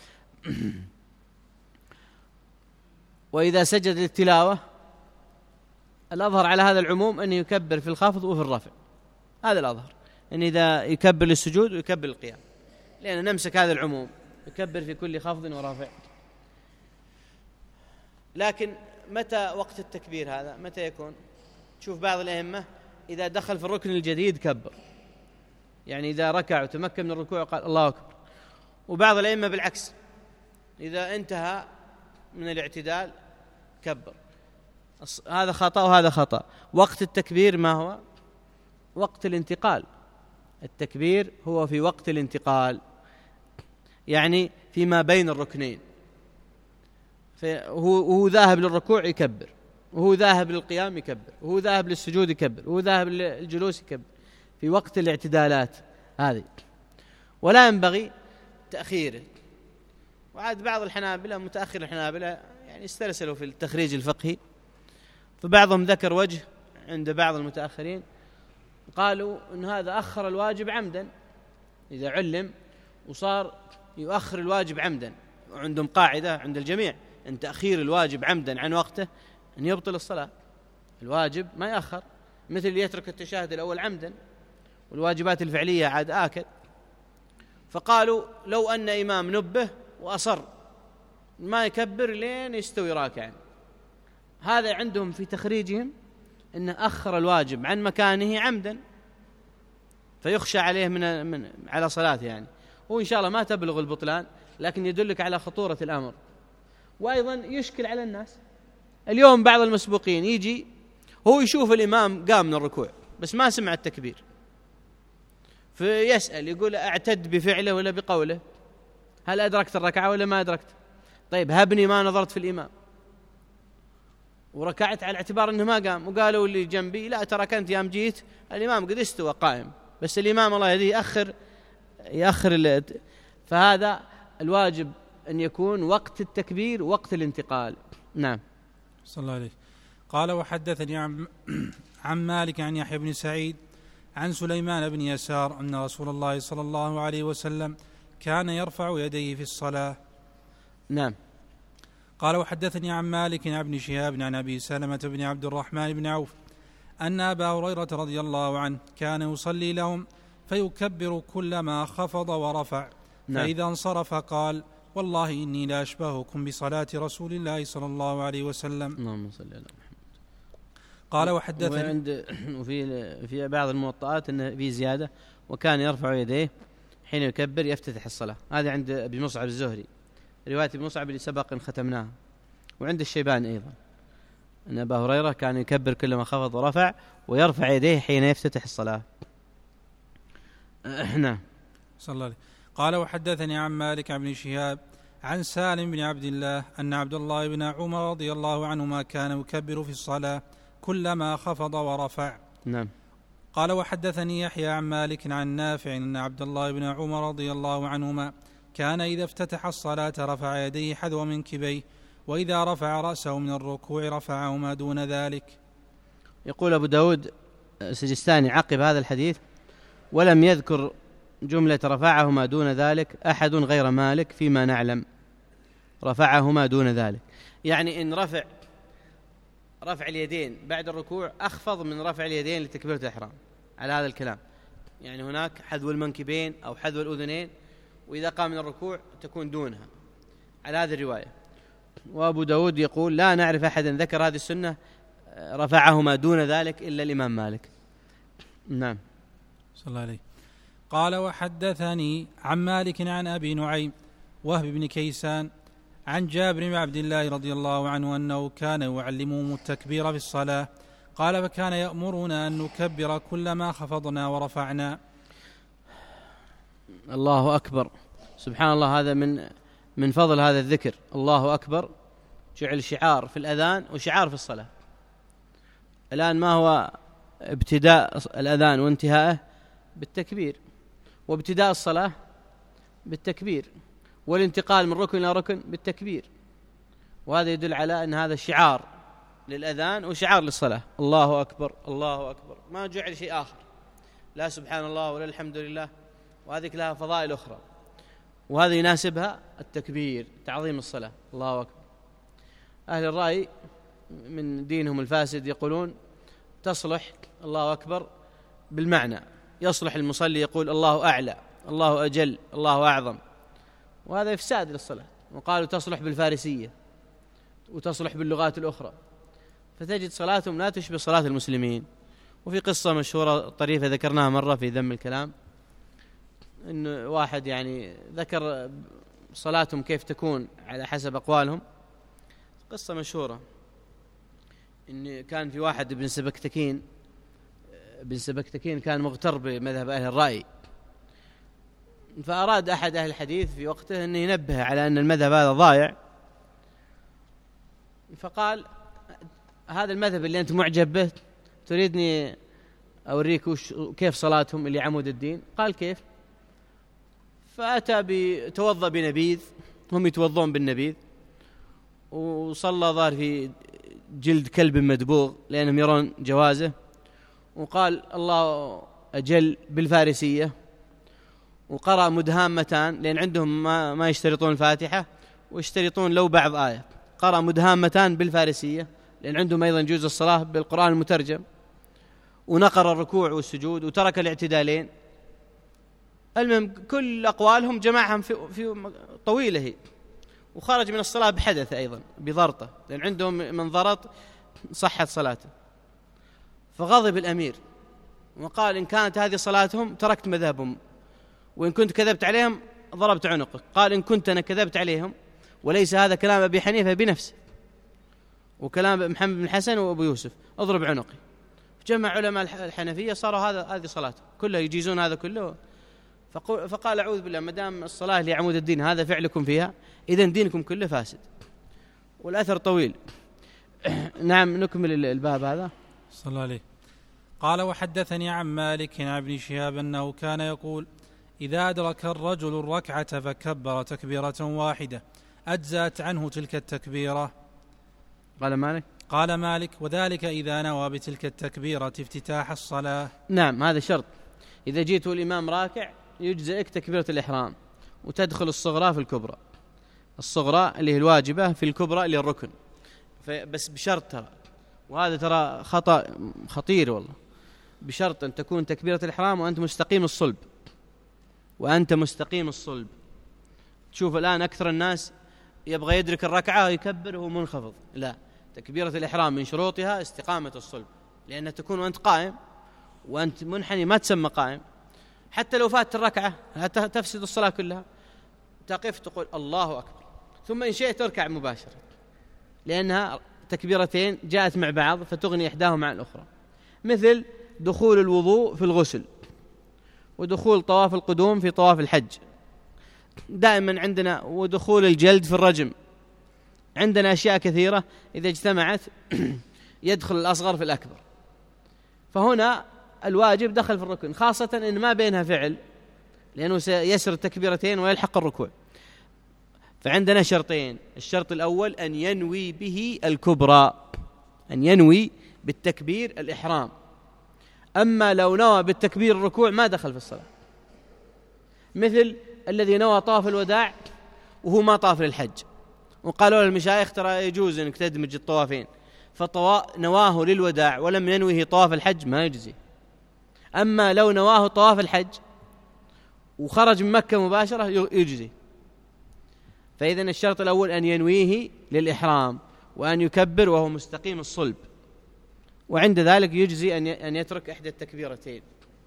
وإذا سجد للتلاوة الأظهر على هذا العموم أن يكبر في الخفض وفي الرفع، هذا الأظهر، أن إذا يكبر للسجود ويكبر للقيام، لأن نمسك هذا العموم يكبر في كل خفض ورفع. لكن متى وقت التكبير هذا متى يكون؟ تشوف بعض الأئمة إذا دخل في الركن الجديد كبر، يعني إذا ركع وتمكن من الركوع قال الله أكبر. وبعض الأئمة بالعكس، إذا انتهى من الاعتدال كبر. هذا خطأ وهذا خطأ. وقت التكبير ما هو؟ وقت الانتقال. التكبير هو في وقت الانتقال، يعني فيما بين الركنين، وهو ذاهب للركوع يكبر، وهو ذاهب للقيام يكبر، وهو ذاهب للسجود يكبر، وهو ذاهب للجلوس يكبر، في وقت الاعتدالات هذه، ولا ينبغي تأخيره. وعاد بعض الحنابلة متأخر الحنابلة يعني استرسلوا في التخريج الفقهي، فبعضهم ذكر وجه عند بعض المتأخرين قالوا أن هذا أخر الواجب عمدا، إذا علم وصار يؤخر الواجب عمدا، وعندهم قاعدة عند الجميع أن تأخير الواجب عمدا عن وقته أن يبطل الصلاة. الواجب ما يأخر، مثل يترك التشهد الأول عمدا، والواجبات الفعلية عاد آكد. فقالوا لو أن إمام نبه وأصر ما يكبر لين يستوي راكعا، هذا عندهم في تخريجهم أنه أخر الواجب عن مكانه عمدا، فيخشى عليه من, من على صلاته يعني، وإن شاء الله ما تبلغ البطلان، لكن يدلك على خطورة الأمر. وأيضا يشكل على الناس اليوم بعض المسبوقين يجي هو يشوف الإمام قام من الركوع بس ما سمع التكبير، فيسأل يقول أعتد بفعله ولا بقوله، هل أدركت الركعة ولا ما أدركت؟ طيب هبني ما نظرت في الإمام وركعت على اعتبار أنه ما قام، وقالوا اللي جنبي لا ترى كنت يام جيت الإمام قد استوى قائم، بس الإمام الله يهديه يأخر يأخر. فهذا الواجب أن يكون وقت التكبير وقت الانتقال. نعم. صلى الله عليه. قال وحدثني عن, عن مالك عن يحيى بن سعيد عن سليمان بن يسار أن رسول الله صلى الله عليه وسلم كان يرفع يديه في الصلاة. نعم. قال وحدثني عن مالك عن ابن شهاب عن أبي سلمة بن عبد الرحمن بن عوف أن أبا هريرة رضي الله عنه كان يصلي لهم فيكبر كلما خفض ورفع. نعم. فإذا انصرف قال والله إني لا أشبهكم بصلاة رسول الله صلى الله عليه وسلم. اللهم صل على محمد. قال وحدثني وعند وفي في بعض الموطئات أن في زيادة وكان يرفع يديه حين يكبر يفتتح الصلاة، هذا عند أبي مصعب الزهري، رواية ابن مصعب اللي سبق ان ختمناها. وعند الشيباني أيضا أن أبا هريرة كان يكبر كلما خفض ورفع ويرفع يديه حين يفتتح الصلاة. نعم. صلى الله عليه. قال وحدثني عن مالك عن ابن شهاب عن سالم بن عبد الله أن عبد الله بن عمر رضي الله عنهما كان يكبر في الصلاة كلما خفض ورفع. نعم. قال وحدثني يحيى عن مالك عن نافع أن عبد الله بن عمر رضي الله عنهما كان إذا افتتح الصلاة رفع يديه حذو منكبيه، وإذا رفع رأسه من الركوع رفعه ما دون ذلك. يقول أبو داود السجستاني عقب هذا الحديث ولم يذكر جملة رفعه ما دون ذلك أحد غير مالك فيما نعلم، رفعه ما دون ذلك يعني إن رفع رفع اليدين بعد الركوع أخفض من رفع اليدين لتكبيرة الإحرام على هذا الكلام، يعني هناك حذو المنكبين أو حذو الأذنين، وإذا قام من الركوع تكون دونها على هذه الرواية. وأبو داود يقول لا نعرف أحدا ذكر هذه السنة رفعه ما دون ذلك إلا الإمام مالك. نعم. صلى الله عليه. قال وحدثني عن مالك عن أبي نعيم وهب بن كيسان عن جابر بن عبد الله رضي الله عنه أنه كان يعلمهم التكبير في الصلاة، قال فكان يأمرنا أن نكبر كلما خفضنا ورفعنا. الله أكبر، سبحان الله، هذا من من فضل هذا الذكر. الله أكبر جعل شعار في الأذان وشعار في الصلاة. الآن ما هو ابتداء الأذان وانتهاءه؟ بالتكبير، وابتداء الصلاة بالتكبير، والانتقال من ركن إلى ركن بالتكبير، وهذا يدل على أن هذا شعار للأذان وشعار للصلاة. الله أكبر الله أكبر، ما جعل شيء آخر، لا سبحان الله ولا الحمد لله، وهذه لها فضائل أخرى، وهذا يناسبها التكبير تعظيم الصلاة. الله أكبر. أهل الرأي من دينهم الفاسد يقولون تصلح الله أكبر بالمعنى، يصلح المصلي يقول الله أعلى الله أجل الله أعظم، وهذا إفساد للصلاة. وقالوا تصلح بالفارسية وتصلح باللغات الأخرى، فتجد صلاتهم لا تشبه صلاة المسلمين. وفي قصة مشهورة طريفة ذكرناها مرة في ذم الكلام، إن واحد يعني ذكر صلاتهم كيف تكون على حسب أقوالهم. قصة مشهورة إن كان في واحد ابن سبكتكين ابن سبكتكين كان مغتر بمذهب أهل الرأي، فأراد أحد أهل الحديث في وقته أن ينبه على أن المذهب هذا ضايع، فقال هذا المذهب اللي أنت معجب به تريدني أوريك كيف صلاتهم اللي عمود الدين؟ قال كيف؟ فأتى بتوضأ بنبيذ، هم يتوضون بالنبيذ، وصلى ظهر في جلد كلب مدبوغ لأنهم يرون جوازه، وقال الله أجل بالفارسية، وقرأ مدهامتان، لأن عندهم ما, ما يشترطون الفاتحة ويشترطون لو بعض آية، قرأ مدهامتان بالفارسية لأن عندهم أيضا جزء الصلاة بالقرآن المترجم، ونقر الركوع والسجود وترك الاعتدالين. المهم كل أقوالهم جمعهم في, في طويلة هي، وخرج من الصلاة بحدث أيضا بضرطة، لأن عندهم من ضرط صحت صلاته. فغضب الأمير وقال: إن كانت هذه صلاتهم تركت مذهبهم، وإن كنت كذبت عليهم ضربت عنقك. قال: إن كنت أنا كذبت عليهم، وليس هذا كلام أبي حنيفة بنفسه وكلام محمد بن الحسن وأبو يوسف، أضرب عنقي. جمع علماء الحنفية صاروا هذا هذه صلاته كلها، يجيزون هذا كله. فقال: أعوذ بالله، ما دام الصلاة لعمود الدين هذا فعلكم فيها، إذن دينكم كله فاسد. والأثر طويل. نعم، نكمل الباب هذا. صلى الله عليه. قال: وحدثني عن مالك عن ابن شهاب أنه كان يقول: إذا أدرك الرجل الركعة فكبر تكبيرة واحدة أجزأت عنه تلك التكبيرة. قال مالك قال مالك: وذلك إذا نوى بتلك التكبيرة افتتاح الصلاة. نعم، هذا شرط. إذا جيت الإمام راكع يجزئك تكبيرة الإحرام، وتدخل الصغرى في الكبرى. الصغرى اللي هي الواجبة في الكبرى اللي الركن، بس بشرط ترى، وهذا ترى خطأ خطير والله، بشرط أن تكون تكبيرة الإحرام وأنت مستقيم الصلب، وأنت مستقيم الصلب. تشوف الآن أكثر الناس يبغى يدرك الركعة ويكبر وهو منخفض. لا، تكبيرة الإحرام من شروطها استقامة الصلب، لأنها تكون وأنت قائم، وأنت منحني ما تسمى قائم. حتى لو فاتت الركعة تفسد الصلاة كلها. تقف تقول الله أكبر، ثم إن شئت تركع مباشرة، لأنها تكبيرتين جاءت مع بعض فتغني إحداهما عن الأخرى. مثل دخول الوضوء في الغسل، ودخول طواف القدوم في طواف الحج دائما عندنا، ودخول الجلد في الرجم. عندنا أشياء كثيرة إذا اجتمعت يدخل الأصغر في الأكبر. فهنا الواجب دخل في الركن، خاصة إن ما بينها فعل، لأنه سيسر التكبيرتين ويلحق الركوع. فعندنا شرطين: الشرط الأول أن ينوي به الكبرى، أن ينوي بالتكبير الإحرام. أما لو نوى بالتكبير الركوع ما دخل في الصلاة، مثل الذي نوى طواف الوداع وهو ما طاف للحج، وقالوا للمشايخ ترى يجوز أنك تدمج الطوافين، فنواه للوداع ولم ينويه طواف الحج ما يجزي. أما لو نواه طواف الحج وخرج من مكة مباشرة يجزي. فإذن الشرط الأول أن ينويه للإحرام، وأن يكبر وهو مستقيم الصلب، وعند ذلك يجزي أن يترك إحدى التكبيرتين.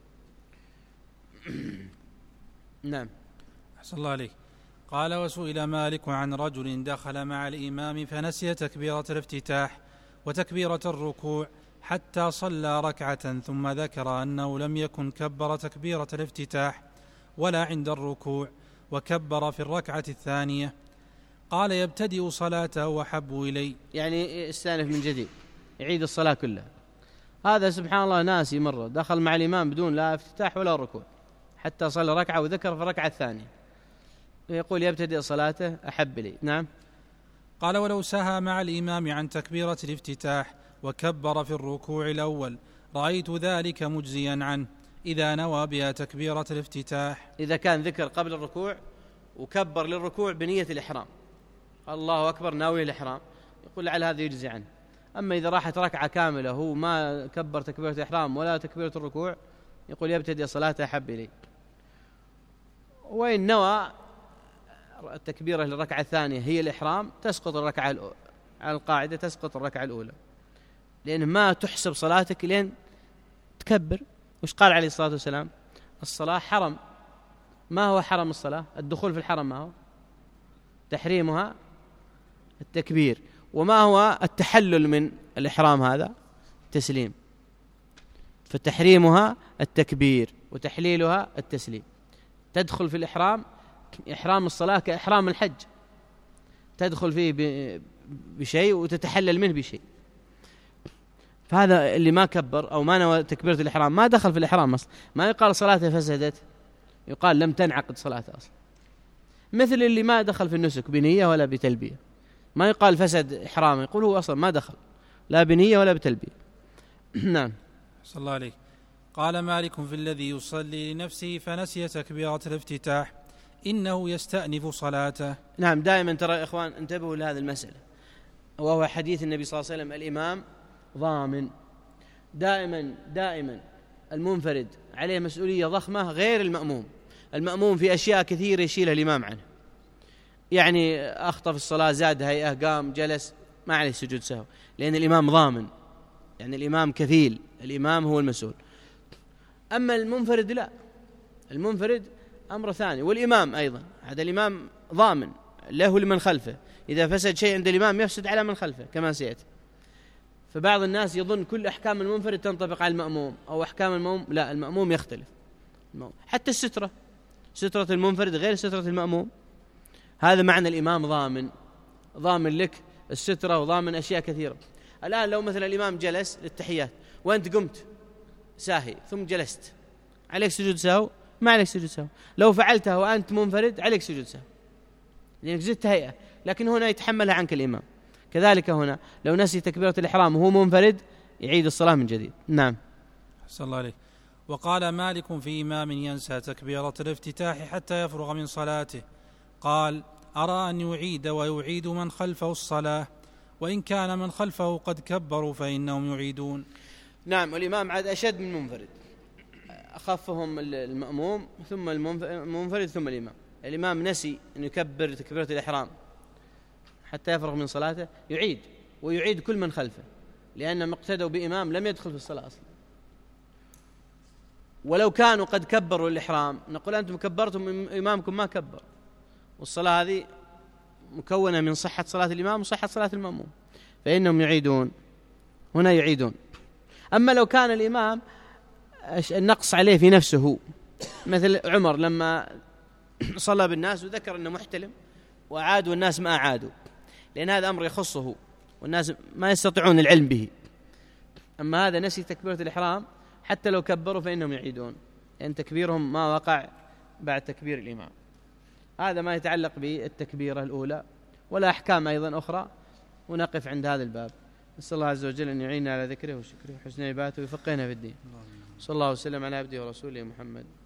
نعم. أحسن الله عليك. قال: وسئل مالك عن رجل دخل مع الإمام فنسي تكبيرة الافتتاح وتكبيرة الركوع حتى صلى ركعة، ثم ذكر أنه لم يكن كبر تكبيرة الافتتاح ولا عند الركوع، وكبر في الركعة الثانية. قال: يبتدئ صلاته وحب إلي، يعني يستأنف من جديد، يعيد الصلاة كلها. هذا سبحان الله ناسي مرة دخل مع الإمام بدون لا افتتاح ولا ركوع حتى صلى ركعة وذكر في الركعة الثانية، يقول يبتدئ صلاته أحب لي. نعم. قال: ولو سهى مع الإمام عن تكبيرة الافتتاح وكبر في الركوع الأول رأيت ذلك مجزيا عنه إذا نوى بها تكبيرة الافتتاح. إذا كان ذكر قبل الركوع وكبر للركوع بنية الإحرام، الله أكبر ناوي الإحرام، يقول لعل هذا يجزي عنه. أما إذا راحت ركعة كاملة هو ما كبر تكبيرة الإحرام ولا تكبيرة الركوع، يقول يبتدئ صلاته أحب إلي. وإن نوى التكبيرة للركعة الثانية هي الإحرام تسقط الركعة الأولى، على القاعدة تسقط الركعة الأولى، لأن ما تحسب صلاتك لين تكبر. وش قال عليه الصلاة والسلام؟ الصلاة حرم. ما هو حرم الصلاة؟ الدخول في الحرم. ما هو تحريمها؟ التكبير. وما هو التحلل من الإحرام؟ هذا تسليم. فتحريمها التكبير وتحليلها التسليم. تدخل في الإحرام، إحرام الصلاة كإحرام الحج، تدخل فيه بشيء وتتحلل منه بشيء. فهذا اللي ما كبر أو ما نوى تكبيرة الإحرام ما دخل في الإحرام أصلا، ما يقال صلاته فسدت، يقال لم تنعقد صلاته أصلا. مثل اللي ما دخل في النسك بنية ولا بتلبية، ما يقال فسد إحرام، يقول هو أصلا ما دخل لا بنية ولا بتلبية. نعم. صلى الله عليه. قال مالك في الذي يصلي لنفسه فنسي تكبيرة الافتتاح إنه يستأنف صلاته. نعم، دائما ترى يا إخوان انتبهوا لهذه المسألة، وهو حديث النبي صلى الله عليه وسلم الإمام ضامن. دائما دائما المنفرد عليه مسؤولية ضخمة غير المأموم. المأموم في أشياء كثيرة يشيلها الإمام عنه، يعني أخطأ في الصلاة، زاد هيئة، قام جلس، ما عليه سجود سهو، لأن الإمام ضامن، يعني الإمام كفيل، الإمام هو المسؤول. أما المنفرد لا، المنفرد أمر ثاني، والإمام أيضا هذا الإمام ضامن له لمن خلفه، إذا فسد شيء عند الإمام يفسد على من خلفه كما سيأتي. فبعض الناس يظن كل أحكام المنفرد تنطبق على المأموم، أو أحكام المأموم لا، المأموم يختلف. حتى السترة، سترة المنفرد غير سترة المأموم. هذا معنى الإمام ضامن، ضامن لك السترة وضامن أشياء كثيرة. الآن لو مثلا الإمام جلس للتحيات وأنت قمت ساهي ثم جلست، عليك سجود سهو؟ ما عليك سجود سهو. لو فعلتها وأنت منفرد عليك سجود سهو، لأنك زدت هيئة، لكن هنا يتحملها عنك الإمام. كذلك هنا لو نسي تكبيرة الإحرام وهو منفرد يعيد الصلاة من جديد. نعم. صلى الله عليه. وقال مالك في إمام ينسى تكبيرة الافتتاح حتى يفرغ من صلاته، قال أرى أن يعيد ويعيد من خلفه الصلاة، وإن كان من خلفه قد كبروا فإنهم يعيدون. نعم، والإمام عاد أشد من المنفرد، أخفهم المأموم ثم المنفرد ثم الإمام. الإمام نسي أن يكبر تكبيرة الإحرام حتى يفرغ من صلاته، يعيد ويعيد كل من خلفه، لأنهم اقتدوا بإمام لم يدخل في الصلاة أصلا. ولو كانوا قد كبروا الإحرام نقول أنتم كبرتم، إمامكم ما كبر، والصلاة هذه مكونة من صحة صلاة الإمام وصحة صلاة المأموم، فإنهم يعيدون، هنا يعيدون. أما لو كان الإمام النقص عليه في نفسه، مثل عمر لما صلى بالناس وذكر أنه محتلم وأعاد والناس ما أعادوا، لأن هذا أمر يخصه والناس ما يستطيعون العلم به. أما هذا نسي تكبيرة الإحرام حتى لو كبروا فإنهم يعيدون، لأن تكبيرهم ما وقع بعد تكبير الإمام. هذا ما يتعلق بالتكبيرة الأولى، ولا أحكام أيضا أخرى. ونقف عند هذا الباب. نسأل الله عز وجل أن يعيننا على ذكره وشكره وحسن عبادته ويفقهنا في الدين. صلى الله وسلم على عبده ورسوله محمد.